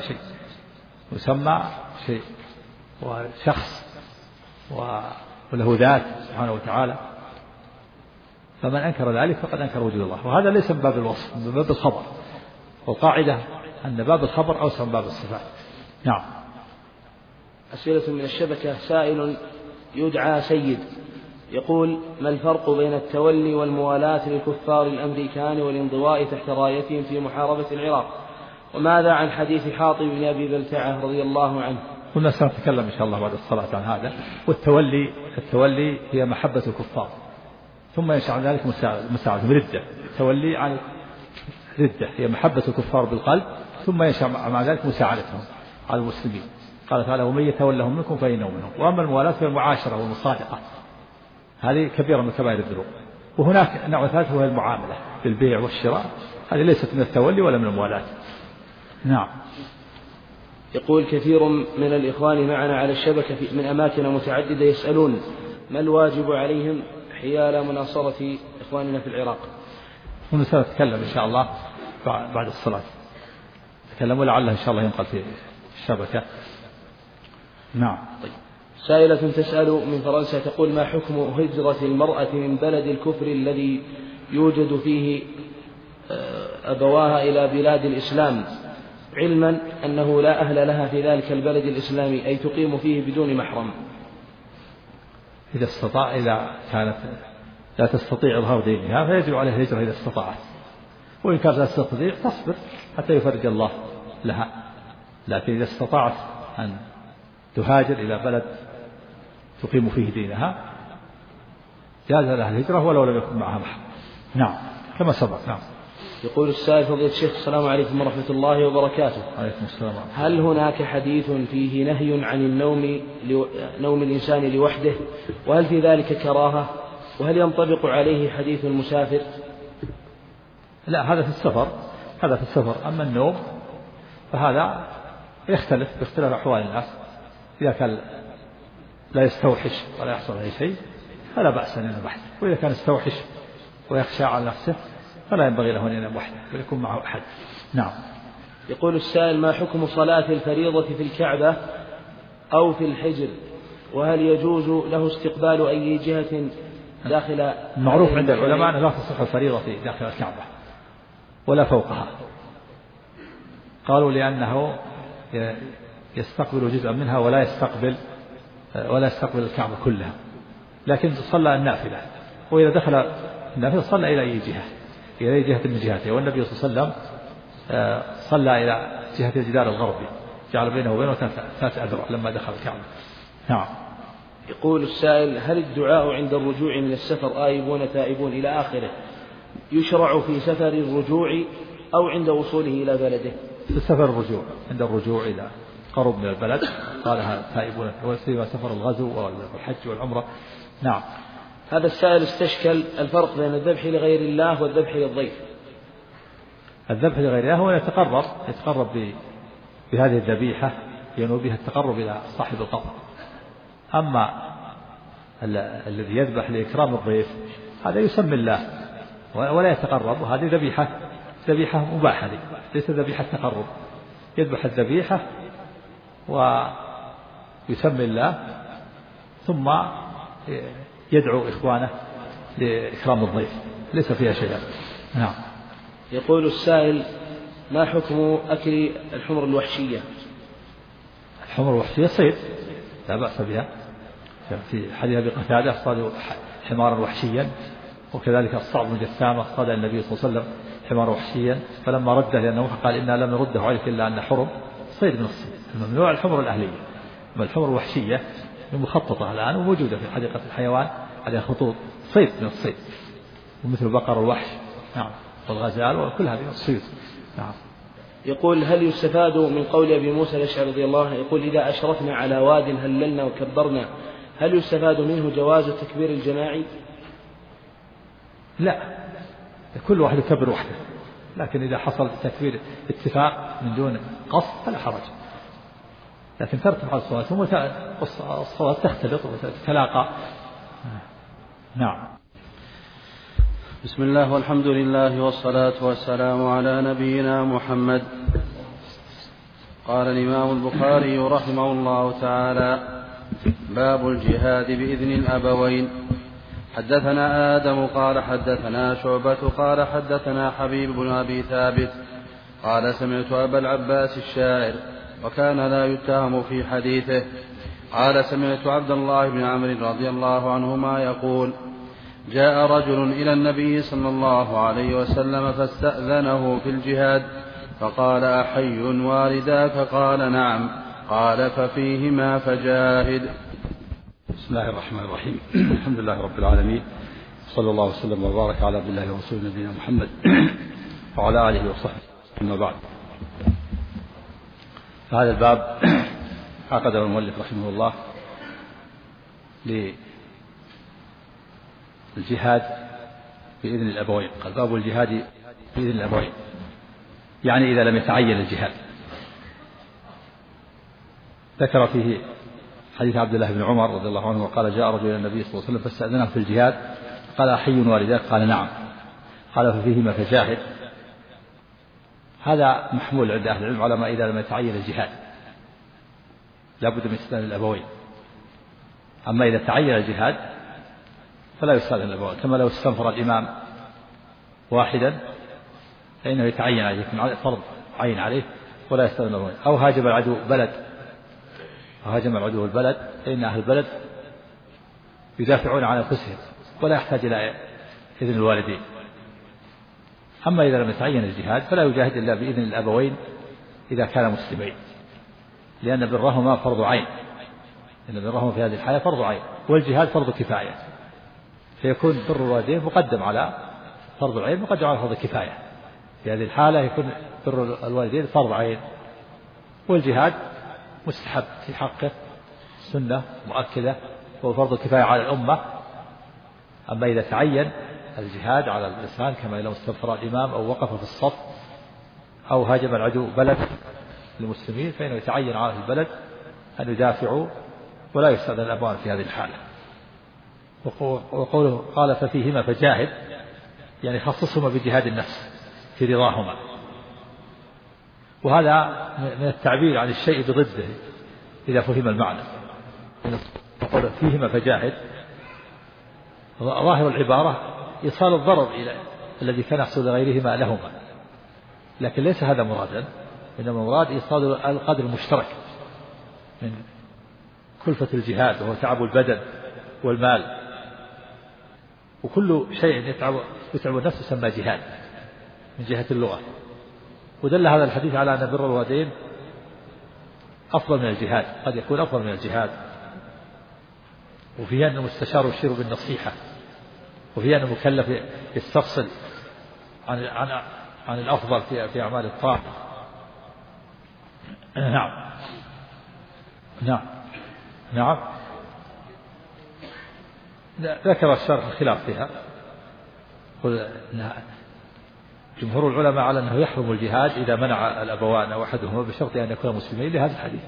يسمى شيء وشخص وله ذات سبحانه وتعالى، فمن أنكر ذلك فقد أنكر وجود الله. وهذا ليس من باب الوصف، من باب الخبر، والقاعدة أن باب الخبر أوسع من باب الصفات. نعم. أسئلة من الشبكة. سائل يدعى سيد يقول: ما الفرق بين التولي والموالاة للكفار الأمريكان والانضواء تحت رايتهم في محاربة العراق؟ وماذا عن حديث حاطب بن أبي بلتعة رضي الله عنه؟ كنا سنتكلم إن شاء الله بعد الصلاة عن هذا. والتولي هي محبة الكفار، ثم ينشأ عن ذلك مساعدة ردة. التولي عن ردة هي محبة الكفار بالقلب، ثم ينشأ مع ذلك مساعدتهم على المسلمين. قال تعالى: ومن يتولهم منكم فإنه منهم. وأما الموالاة فهي المعاشرة والمصادقة، هذه كبيرة من كبائر الذنوب. وهناك نوع ثالث وهي المعاملة بالبيع والشراء، هذه ليست من التولي ولا من الموالاة. نعم. يقول كثير من الإخوان معنا على الشبكة من أماكن متعددة يسألون ما الواجب عليهم حيال مناصرة إخواننا في العراق. ونتكلم إن شاء الله بعد الصلاة، نتكلم ولعله إن شاء الله ينقل في الشبكة. نعم. طيب. سائلة تسأل من فرنسا تقول ما حكم هجرة المرأة من بلد الكفر الذي يوجد فيه أبواها إلى بلاد الإسلام، علما أنه لا أهل لها في ذلك البلد الإسلامي، أي تقيم فيه بدون محرم. إذا كانت لا تستطيع إظهار دينها فيجب عليها الهجرة إذا استطاعت، وإن كانت لا تستطيع تصبر حتى يفرج الله لها. لكن إذا استطاعت أن تهاجر إلى بلد تقيم فيه دينها جاز لها الهجرة ولو لم يكن معها محرم. نعم كما سبق. نعم. يقول السائل فضيلة الشيخ السلام عليكم ورحمة الله وبركاته. عليكم السلام. هل هناك حديث فيه نهي عن نوم الإنسان لوحده، وهل في ذلك كراهة، وهل ينطبق عليه حديث المسافر؟ لا، هذا في السفر. أما النوم فهذا يختلف باختلاف أحوال الناس. إذا كان لا يستوحش ولا يحصل عليه شيء فلا بأس أن ينام وحده، وإذا كان يستوحش ويخشى على نفسه فلا ينبغي له أن ينام وحده ويكون معه أحد. نعم. يقول السائل ما حكم صلاة الفريضة في الكعبة أو في الحجر، وهل يجوز له استقبال أي جهة داخل؟ المعروف عند العلماء أن لا تصح الفريضة داخل الكعبة ولا فوقها، قالوا لأنه يستقبل جزءا منها ولا يستقبل الكعبة كلها، لكن صلى النافلة، وإذا دخل النافلة صلى إلى أي جهة من جهته. والنبي صلى الله عليه وسلم صلى إلى جهة الجدار الغربي، جعل بينه وبينه 3 أذرع لما دخل الكعبة. نعم. يقول السائل هل الدعاء عند الرجوع من السفر آيبون تائبون إلى آخره يشرع في سفر الرجوع أو عند وصوله إلى بلده؟ في سفر الرجوع، عند الرجوع إلى قرب من البلد قالها تائبون، وفي سفر الغزو والحج والعمرة. نعم. هذا السائل استشكل الفرق بين الذبح لغير الله والذبح للضيف. الذبح لغير الله هو يتقرب بهذه الذبيحة، ينوي بها التقرب إلى صاحب القبر. أما الذي يذبح لإكرام الضيف هذا يسمي الله ولا يتقرب، وهذه ذبيحة مباحة، ليس ذبيحة تقرب. يذبح الذبيحة ويسمي الله ثم يدعو إخوانه لإكرام الضيف، ليس فيها شيء. نعم. يقول السائل ما حكم أكل الحمر الوحشية؟ الحمر الوحشية صيد لا بأس بها، في حديث أبي قتادة اصطادوا حمارا وحشيا، وكذلك الصعب بن جثامة اصطاد النبي صلى الله عليه وسلم حمارا وحشيا فلما رده لأنه قال إنا لم نرده عليك إلا أن حرم صيد من الصيد. الممنوع الحمر الأهلية، أما الحمر الوحشية مخططة الآن وموجودة في حديقة الحيوان عليها خطوط، صيد من الصيد، ومثل بقر الوحش. نعم. والغزال وكل هذه الصيد. نعم. يقول هل يستفاد من قول أبي موسى الأشعري رضي الله عنه يقول إذا أشرفنا على واد هللنا وكبرنا، هل يستفاد منه جواز التكبير الجماعي؟ لا، كل واحد يكبر وحده، لكن إذا حصل تكبير اتفاق من دون قصد فلا حرج، لكن ترتب على الصلاة ثم الصلاة تختلط وتتلاقى. نعم. بسم الله والحمد لله والصلاة والسلام على نبينا محمد. قال الإمام البخاري رحمه الله تعالى: باب الجهاد بإذن الأبوين. حدثنا آدم قال حدثنا شعبة قال حدثنا حبيب بن أبي ثابت قال سمعت أبا العباس الشاعر وكان لا يتهم في حديثه قال سمعت عبد الله بن عمرو رضي الله عنهما يقول: جاء رجل إلى النبي صلى الله عليه وسلم فاستأذنه في الجهاد فقال: أحي والداك؟ قال: نعم. قال: ففيهما فجاهد. بسم الله الرحمن الرحيم. الحمد لله رب العالمين، صلى الله وسلم وبارك على عبد الله ورسوله نبينا محمد وعلى آله وصحبه. أما بعد، فهذا الباب عقده المؤلف رحمه الله للجهاد بإذن الأبوين. قال: باب الجهاد بإذن الأبوين، يعني إذا لم يتعين الجهاد ذكر فيه حديث عبد الله بن عمر رضي الله عنه وقال جاء رجل إلى النبي صلى الله عليه وسلم فاستأذنه في الجهاد قال أحي والداك قال نعم قال ففيهما فجاهد. هذا محمول عند أهل العلم على ما إذا لم يتعين الجهاد لا بد من استئذان الأبوين. أما إذا تعين الجهاد فلا يستأذن الأبوين، كما لو استنفر الإمام واحدا فإنه يتعين عليه، يكون فرض عين عليه ولا يستأذن الأبوين. أو هاجم العدو بلد، هاجم العدو البلد فإن أهل البلد يدافعون عن أنفسهم ولا يحتاج إلى إذن الوالدين. أما إذا لم يتعين الجهاد فلا يجاهد إلا بإذن الأبوين إذا كان مسلمين، لأن برهما فرض عين، لأن برهما في هذه الحياة فرض عين، والجهاد فرض كفاية، فيكون بر الوالدين مقدم على فرض العين، مقدم على فرض الكفاية. في هذه الحالة يكون بر الوالدين فرض عين، والجهاد مستحب في حقه سنة مؤكدة وهو فرض الكفاية على الأمة. أما إذا تعين الجهاد على الإنسان كما لو استنفر الإمام أو وقف في الصف أو هاجم العدو بلد المسلمين فإنه يتعين على البلد أن يدافعوا ولا يستأذن الأبوان في هذه الحالة. وقوله قال ففيهما فجاهد يعني خصصهما بجهاد النفس في رضاهما، وهذا من التعبير عن الشيء بضده إذا فهم المعنى. قوله فيهما فجاهد ظاهر العبارة إيصال الضرر إلى الذي كان يحصل لغيرهما لهما، لكن ليس هذا مرادا، إنما المراد إيصال القدر المشترك من كلفة الجهاد وهو تعب البدن والمال، وكل شيء يتعب النفس يسمى جهاد من جهة اللغة. ودل هذا الحديث على أن بر الوالدين أفضل من الجهاد، قد يكون أفضل من الجهاد، وفيه أن المستشار يشير بالنصيحة، وفيه أن المكلف يستفصل عن الأفضل في أعمال الطاعة. نعم نعم نعم. ذكر الشرح الخلاف فيها، جمهور العلماء على أنه يحرم الجهاد إذا منع الأبوان أو أحدهما بشرط أن يكون مسلمين لهذا الحديث،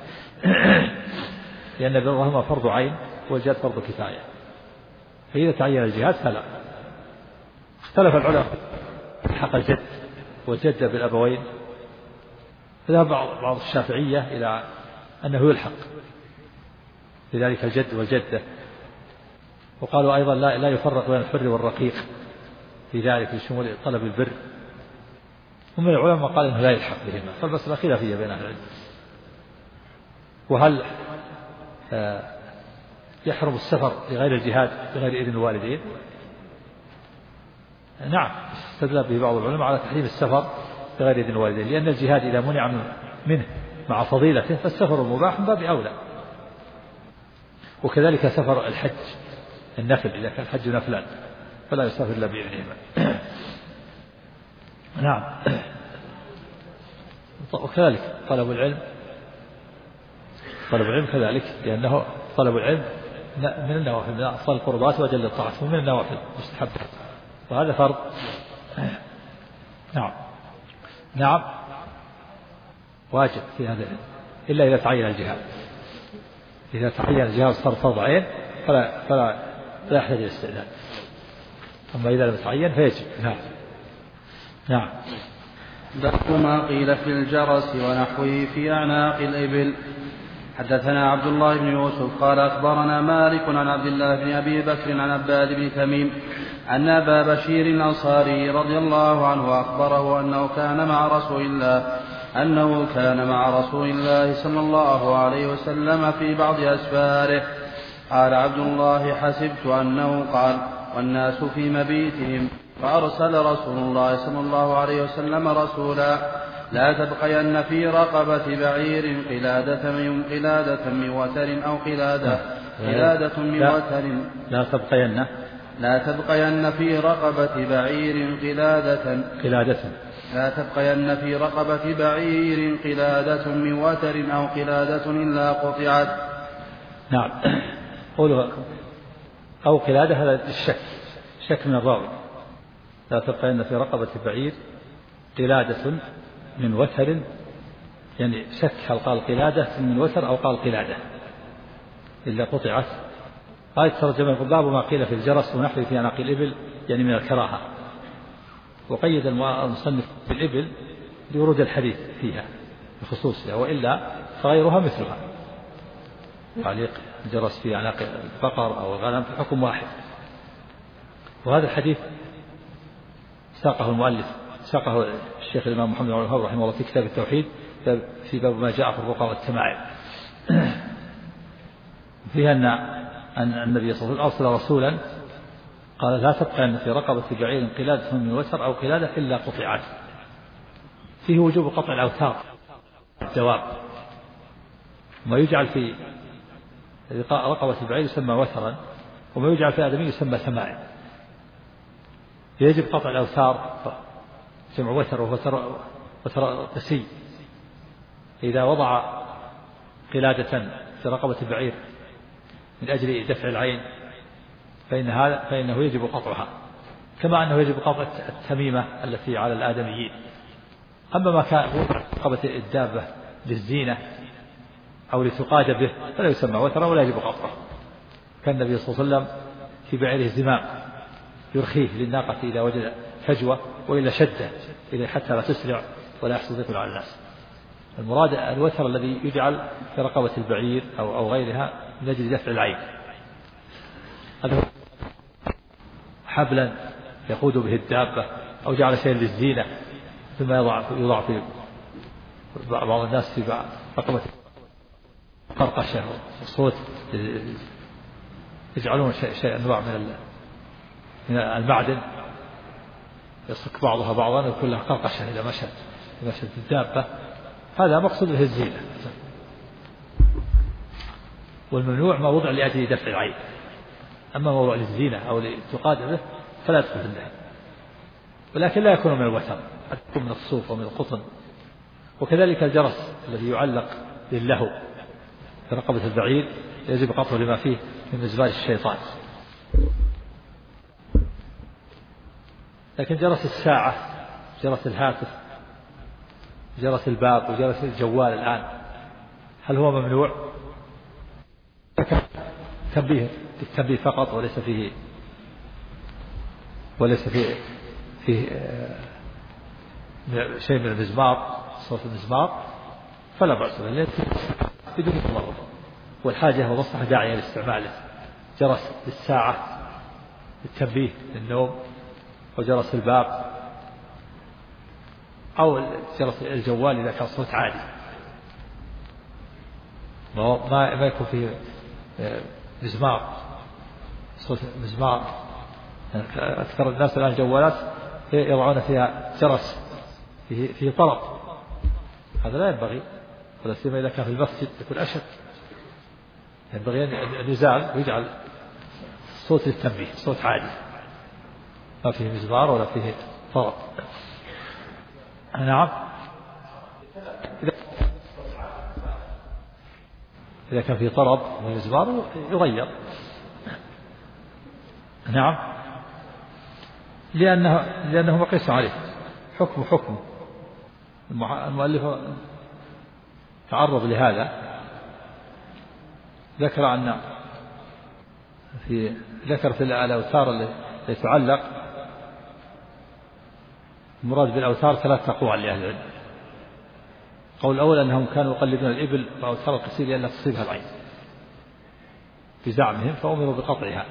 لأن برهما فرض عين والجهاد فرض كفاية، فإذا تعين الجهاد فلا. اختلف العلماء في حق الجد والجدة بالأبوين، فذهب بعض الشافعية إلى أنه يلحق لذلك الجد والجدة، وقالوا أيضا لا يفرق بين الحر والرقيق في ذلك لشمول طلب البر. ومن العلماء قال أنه لا يلحق بهما، فالمسألة خلافية بين أهل العلم. وهل يحرم السفر لغير الجهاد بغير إذن الوالدين؟ نعم، استدل به بعض العلماء على تحريم السفر بغير إذن الوالدين، لأن الجهاد إذا منع منه مع فضيلته فالسفر المباح من باب أولى. وكذلك سفر الحج النفل إذا كان الحج نفلا فلا يسافر إلا بإذنهما. نعم. وكذلك طلب العلم كذلك، لأنه طلب العلم من النوافل، من أفضل القربات وأجل الطاعات، ومن النوافل مستحب، وهذا فرض. نعم نعم واجب في هذا، إلا إذا تعين الجهاد. إذا تعين الجهاد صار فرض عين فلا يحتاج إلى استئذان، أما إذا لم يتعين فيجب. نعم نعم. باب ما قيل في الجرس ونحوه في أعناق الإبل. حدثنا عبد الله بن يوسف قال أخبرنا مالك عن عبد الله بن أبي بكر عن عباد بن تميم أن أبا بشير الأنصاري رضي الله عنه أخبره أنه كان مع رسول الله صلى الله عليه وسلم في بعض أسفاره. قال عبد الله حسبت أنه قال والناس في مبيتهم، فأرسل رسول الله صلى الله عليه وسلم رسولا لا تبقين في رقبة بعير قلادة من وتر أو قلادة من وتر لا تبقين في رقبة بعير قلادة من وتر أو قلادة إلا قطعت. نعم. قوله أو قلادة هذا الشك من الراوي. لا تبقين في رقبة بعير قلادة من وتر يعني شك هل قال قلادة من الوتر أو قال قلادة إلا قطعت. هذه الترجمة باب ما قيل في الجرس ونحوه في أناق الإبل يعني من الكراهة. وقيد المصنف في الإبل لورود الحديث فيها بخصوصها، وإلا فغيرها مثلها. تعليق الجرس في أعناق البقر أو الغنم في حكم واحد. وهذا الحديث ساقه المؤلف ساقه الشيخ الإمام محمد بن عبد الوهاب رحمه الله في كتاب التوحيد في باب ما جاء في الرقى والتمائم. فيها أن النبي صلى الله عليه وسلم أرسل رسولا قال لا تبقى أن في رقبة بعير قلادة من وتر أو قلادة إلا قطعت. فيه وجوب قطع الأوتار الجواب. ما يجعل في رقبة البعير يسمى وترا، وما يجعل في آدمي يسمى تمائم. يجب قطع الأوتار جمع وتر وتر قسي. إذا وضع قلادة في رقبة البعير من أجل دفع العين فإنه يجب قطعها، كما أنه يجب قطع التميمة التي على الآدميين. أما ما كان رقبة الدابة للزينة أو لتقاد به فلا يسمى وترا ولا يجب قطعه. كان النبي صلى الله عليه وسلم في بعيره زمام يرخيه للناقة إذا وجد فجوة، وإلا شده إليه حتى لا تسرع ولا يحصل ضيق على الناس. المراد الوتر الذي يجعل في رقبة البعير أو غيرها من أجل دفع العين. هذا حبلا يقود به الدابة أو جعل شيئا للزينة، ثم يوضع في بعض الناس في رقبة قرقشة الصوت يجعلون شيء أنواع من المعدن يصك بعضها بعضا ويكون لها قرقشة إذا مشت الدابة. هذا مقصود به الزينة. والممنوع ما وضع لأجل دفع العين. أما موضوع للزينة أو لتقاد به فلا يدخل في النهي، ولكن لا يكون من الوتر، يكون من الصوف ومن القطن. وكذلك الجرس الذي يعلق للهو في رقبة البعير يجب قطعه لما فيه من مزبال الشيطان. لكن جرس الساعة، جرس الهاتف، جرس الباب وجرس الجوال الآن هل هو ممنوع؟ تنبيه التنبيه فقط وليس فيه شيء من المزمار، صوت المزمار، فلا بأس به بدون تضرر. والحاجة والمصلحة داعية لاستعماله. جرس للساعة التنبيه للنوم، وجرس الباب، أو جرس الجوال إذا كان صوت عالي ما يكون فيه مزمار، صوت مزمار. أكثر الناس الآن جوالات يضعون فيها جرس فيه طرب، هذا لا ينبغي، ولا سيما إذا كان في المسجد يكون أشد. ينبغي أن يزال ويجعل صوت للتنبيه صوت عالي ما فيه مزمار ولا فيه طرب. نعم، إذا كان فيه طرب ومزمار يغير. نعم، لأنه مقيس عليه حكم. المؤلف تعرض لهذا، ذكر في الأوتار التي تعلق. المراد بالأوتار 3 أقوال لأهل العلم. القول الأول أنهم كانوا يقلدون الإبل وأوتار القصير لأنها تصيبها العين بزعمهم فأمروا بقطعها.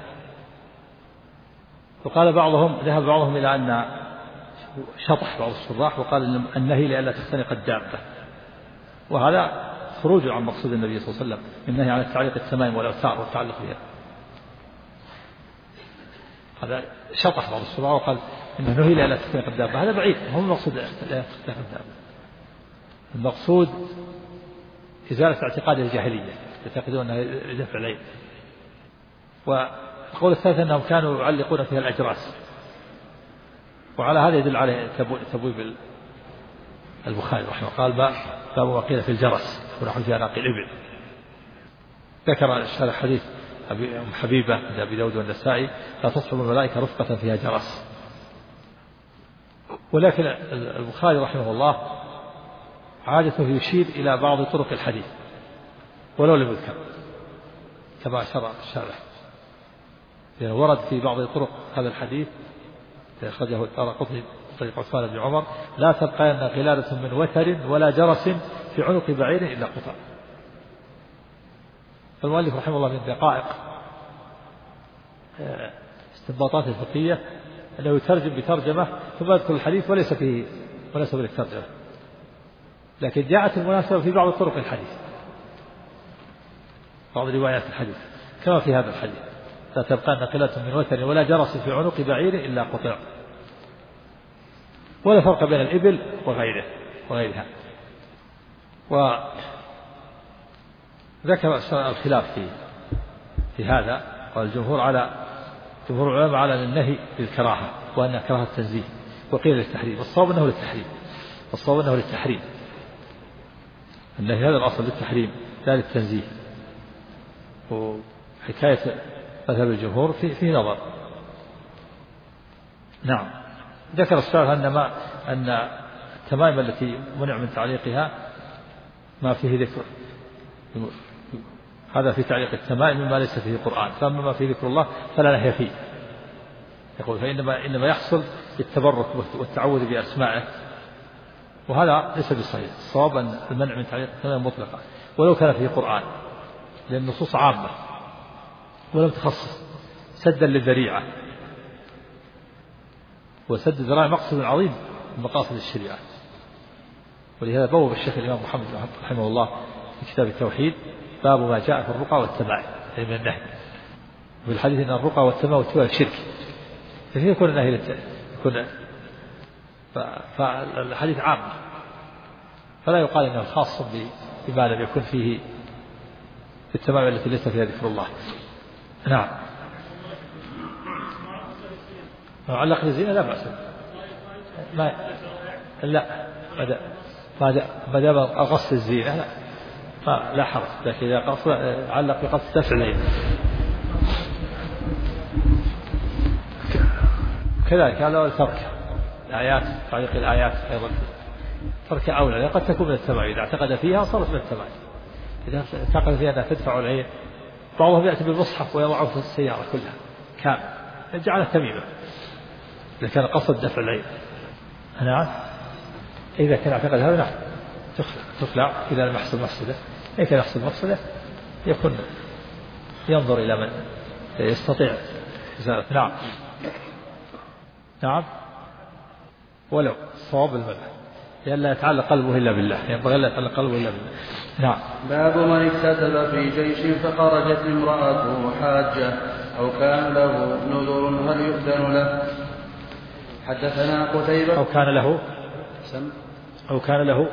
وقال ذهب بعضهم إلى أن شطح بعض الشراح وقال إن النهي لئلا تختنق الدابة، وهذا خروج عن مقصود النبي صلى الله عليه وسلم، النهي عن التعليق التمائم والأوتار والتعلق بها. هذا شطح بعض الشراح وقال إن النهي لئلا تختنق الدابة، هذا بعيد، هو المقصود لا تختنق الدابة. المقصود إزالة اعتقاد الجاهلية يعتقدون أنها لدفع العين. والقول الثالث أنهم كانوا يعلقون فيها الأجراس، وعلى هذا يدل عليه تبويب البخاري رحمه الله، قال باب ما قيل في الجرس ونحن في أناق الإبل. ذكر الشارح حديث أم حبيبة عند أبي داود والنسائي لا تصحب الملائكة رفقة فيها جرس. ولكن البخاري رحمه الله عادة يشير إلى بعض طرق الحديث ولو لم يذكر كما أشار الشارح، لأن ورد في بعض طرق هذا الحديث أخرجه الدارقطني طريق عثمان بن عمر: لا تبقين قلادة من وتر ولا جرس في عنق بعير إلا قطع. فالمؤلف رحمه الله من دقائق استنباطات الفقهية أنه يترجم بترجمة ثم يذكر الحديث وليس فيه مناسبة للترجمة، لكن جاءت المناسبة في بعض طرق الحديث، بعض روايات الحديث كما في هذا الحديث: لا تبقى قلة من وتر ولا جرس في عنق بعير إلا قطع. ولا فرق بين الإبل وغيرها. وذكر الخلاف في هذا، قال جمهور العلماء على النهي للكراهة وأنها كراهة التنزيه، وقيل للتحريم. الصواب أنه للتحريم. النهي هذا الأصل للتحريم لا للتنزيه. وحكاية مذهب الجمهور في نظر. نعم. ذكر الشارح أن التمائم التي منع من تعليقها ما فيه ذكر، هذا في تعليق التمائم مما ليس فيه قرآن، فأما ما فيه ذكر الله فلا نهي فيه. يقول فإنما يحصل بالتبرك والتعوذ بأسمائه، وهذا ليس بصحيح. الصواب أن المنع من تعليق التمائم مطلقا ولو كان فيه قرآن، لأن النصوص عامة ولم تخصص سدا للذريعة، وسد الذرائع مقصد عظيم من مقاصد الشريعة. ولهذا بوب الشيخ الإمام محمد رحمه الله في كتاب التوحيد باب ما جاء في الرقى والتمائم، أي من النهي. وفي الحديث أن الرقى والتمائم والتوالي شرك، فكيف يكون النهي فالحديث عام، فلا يقال إنه خاص بما لم يكن فيه التمائم التي ليس فيها ذكر الله. نعم. علق الزينة لا بأس، ما دام أغص الزينة لا حرج، لكن إذا علق بقصد دفع العين كذلك هذا ترك الآيات، تعليق الآيات أيضا ترك أولى، قد تكون من التمائم إذا اعتقد فيها صارت من التمائم. إذا اعتقد فيها أنها تدفع العين، بعضهم يأتي بالمصحف ويضعه في السيارة كلها كامل جعله تميمة إذا كان قصد دفع العين. نعم. إذا كان اعتقد هذا نعم تخلع إذا لم يحصل مفسدة. إذا كان يحصل مفسدة يكون ينظر إلى من يستطيع إزالة. نعم. ولو صواب المذهب لئلا يتعلق قلبه إلا بالله، ينبغي لا يتعلق قلبه إلا بالله. نعم. باب من اكتتب في جيش فخرجت امرأته حاجة أو كان له نذر هل يؤذن له؟ حدثنا قتيبة. أو كان له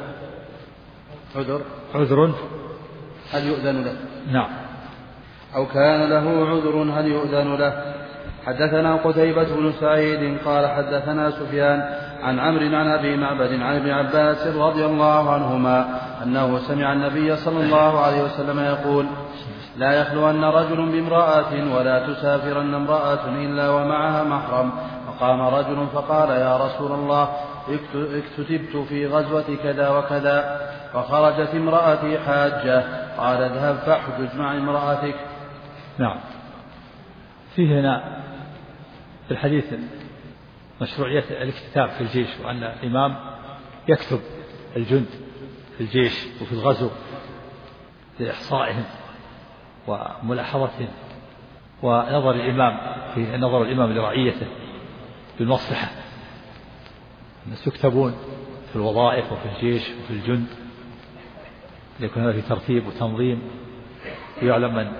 عذر هل يؤذن له؟ نعم. أو كان له عذر هل يؤذن له؟ حدثنا قتيبة بن سعيد قال حدثنا سفيان عن عمرو عن أبي معبد عن ابن عباس رضي الله عنهما أنه سمع النبي صلى الله عليه وسلم يقول: لا يخلون رجل بامرأة ولا تسافرن امرأة إلا ومعها محرم. فقام رجل فقال: يا رسول الله، اكتتبت في غزوة كذا وكذا فخرجت امرأتي حاجة. قال: اذهب فاحجج مع امرأتك. نعم. فيه هنا في الحديث مشروعية الاكتتاب في الجيش، وأن الإمام يكتب الجند في الجيش وفي الغزو لإحصائهم وملاحظتهم، ونظر الإمام لرعيته بالمصلحة. الناس يكتبون في الوظائف وفي الجيش وفي الجند ليكون هذا في ترتيب وتنظيم، ويعلم من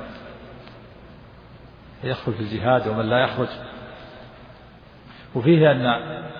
يخرج في الجهاد ومن لا يخرج. وفيه أن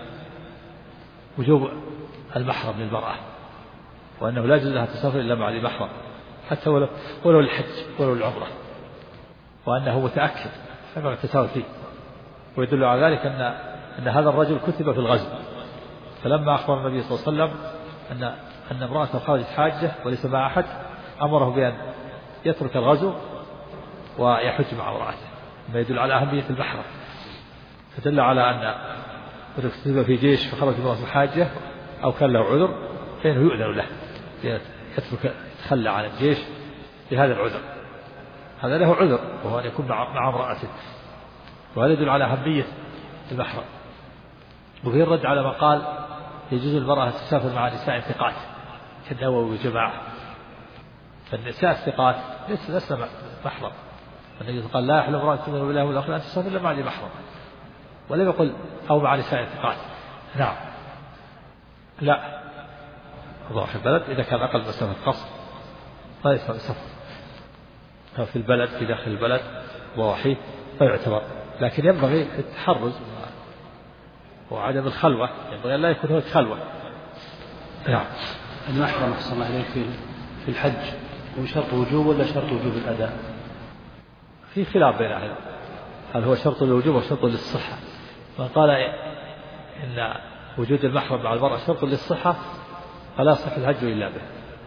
وجوب المحرم للمرأة، وأنه لا يجوز لها تسافر إلا مع ذي محرم حتى ولو الحج ولو العمرة، وأنه متأكد فما التساهل فيه. ويدل على ذلك أن هذا الرجل كتب في الغزو، فلما أخبر النبي صلى الله عليه وسلم أن امرأته خرجت حاجة وليس مع أحد، أمره بأن يترك الغزو ويحج مع امرأته، ما يدل على أهمية المحرم. فدل على أن كتب في جيش فخرج امرأته حاجة أو كان له عذر فإنه يؤذن له يترك يتخلى عن الجيش بهذا العذر، هذا له عذر وهو أن يكون مع امرأته، وهذا يدل على أهمية المحرم. وفيه الرد على ما قال يجوز المرأة تسافر مع نساء ثقات كالنووي وجماعة، فالنساء الثقات لسنا محرم، النبي قال لا يحل امرأة تؤمن بالله والآخرة أن تسافر إلا مع ذي محرم، ولم يقل أو مع نساء ثقات. نعم لا ضواحي البلد إذا كان أقل مسافة قصر لا يسمى سفر، في البلد في داخل البلد ضواحي لا يعتبر، لكن ينبغي التحرز وعدم الخلوة، ينبغي أن لا يكون هناك خلوة. نعم. المحرم أحسن الله عليك في الحج هو شرط وجوب ولا شرط وجوب الأداء؟ في خلاف بين أهل هل هو شرط للوجوب أو شرط للصحة. من قال إن وجود المحرم مع المرأة شرط للصحة فلا يصح الحج إلا به،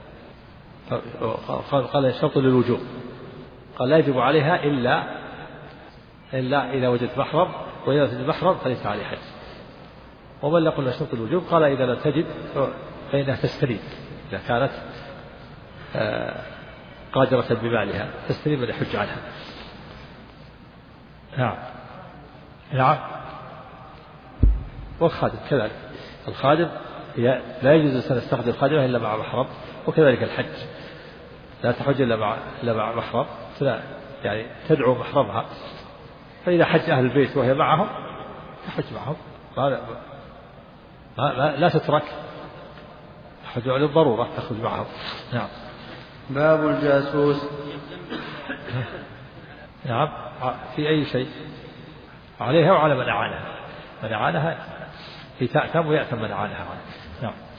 قال شرط للوجوب، قال لا يجب عليها إلا إذا وجدت محرم، وإذا وجدت محرم فليس عليه حج. ومن يقول شرط الوجوب قال إذا لم تجد فإنها تستريد، إذا كانت قادرة بمالها تستريد من يحج عنها. نعم نعم. والخادم كذلك، الخادم لا يجوز أن يستخدم الخادمة إلا مع محرم، وكذلك الحج لا تحج إلا مع محرم، يعني تدعو محرمها، فإذا حج أهل البيت وهي معهم تحج معهم، لا تترك، تحج للضرورة تخرج معهم. نعم. باب الجاسوس. نعم في أي شيء عليها وعلى من أعانها، من أعانها في تأثم ويأثم من أعانها. نعم.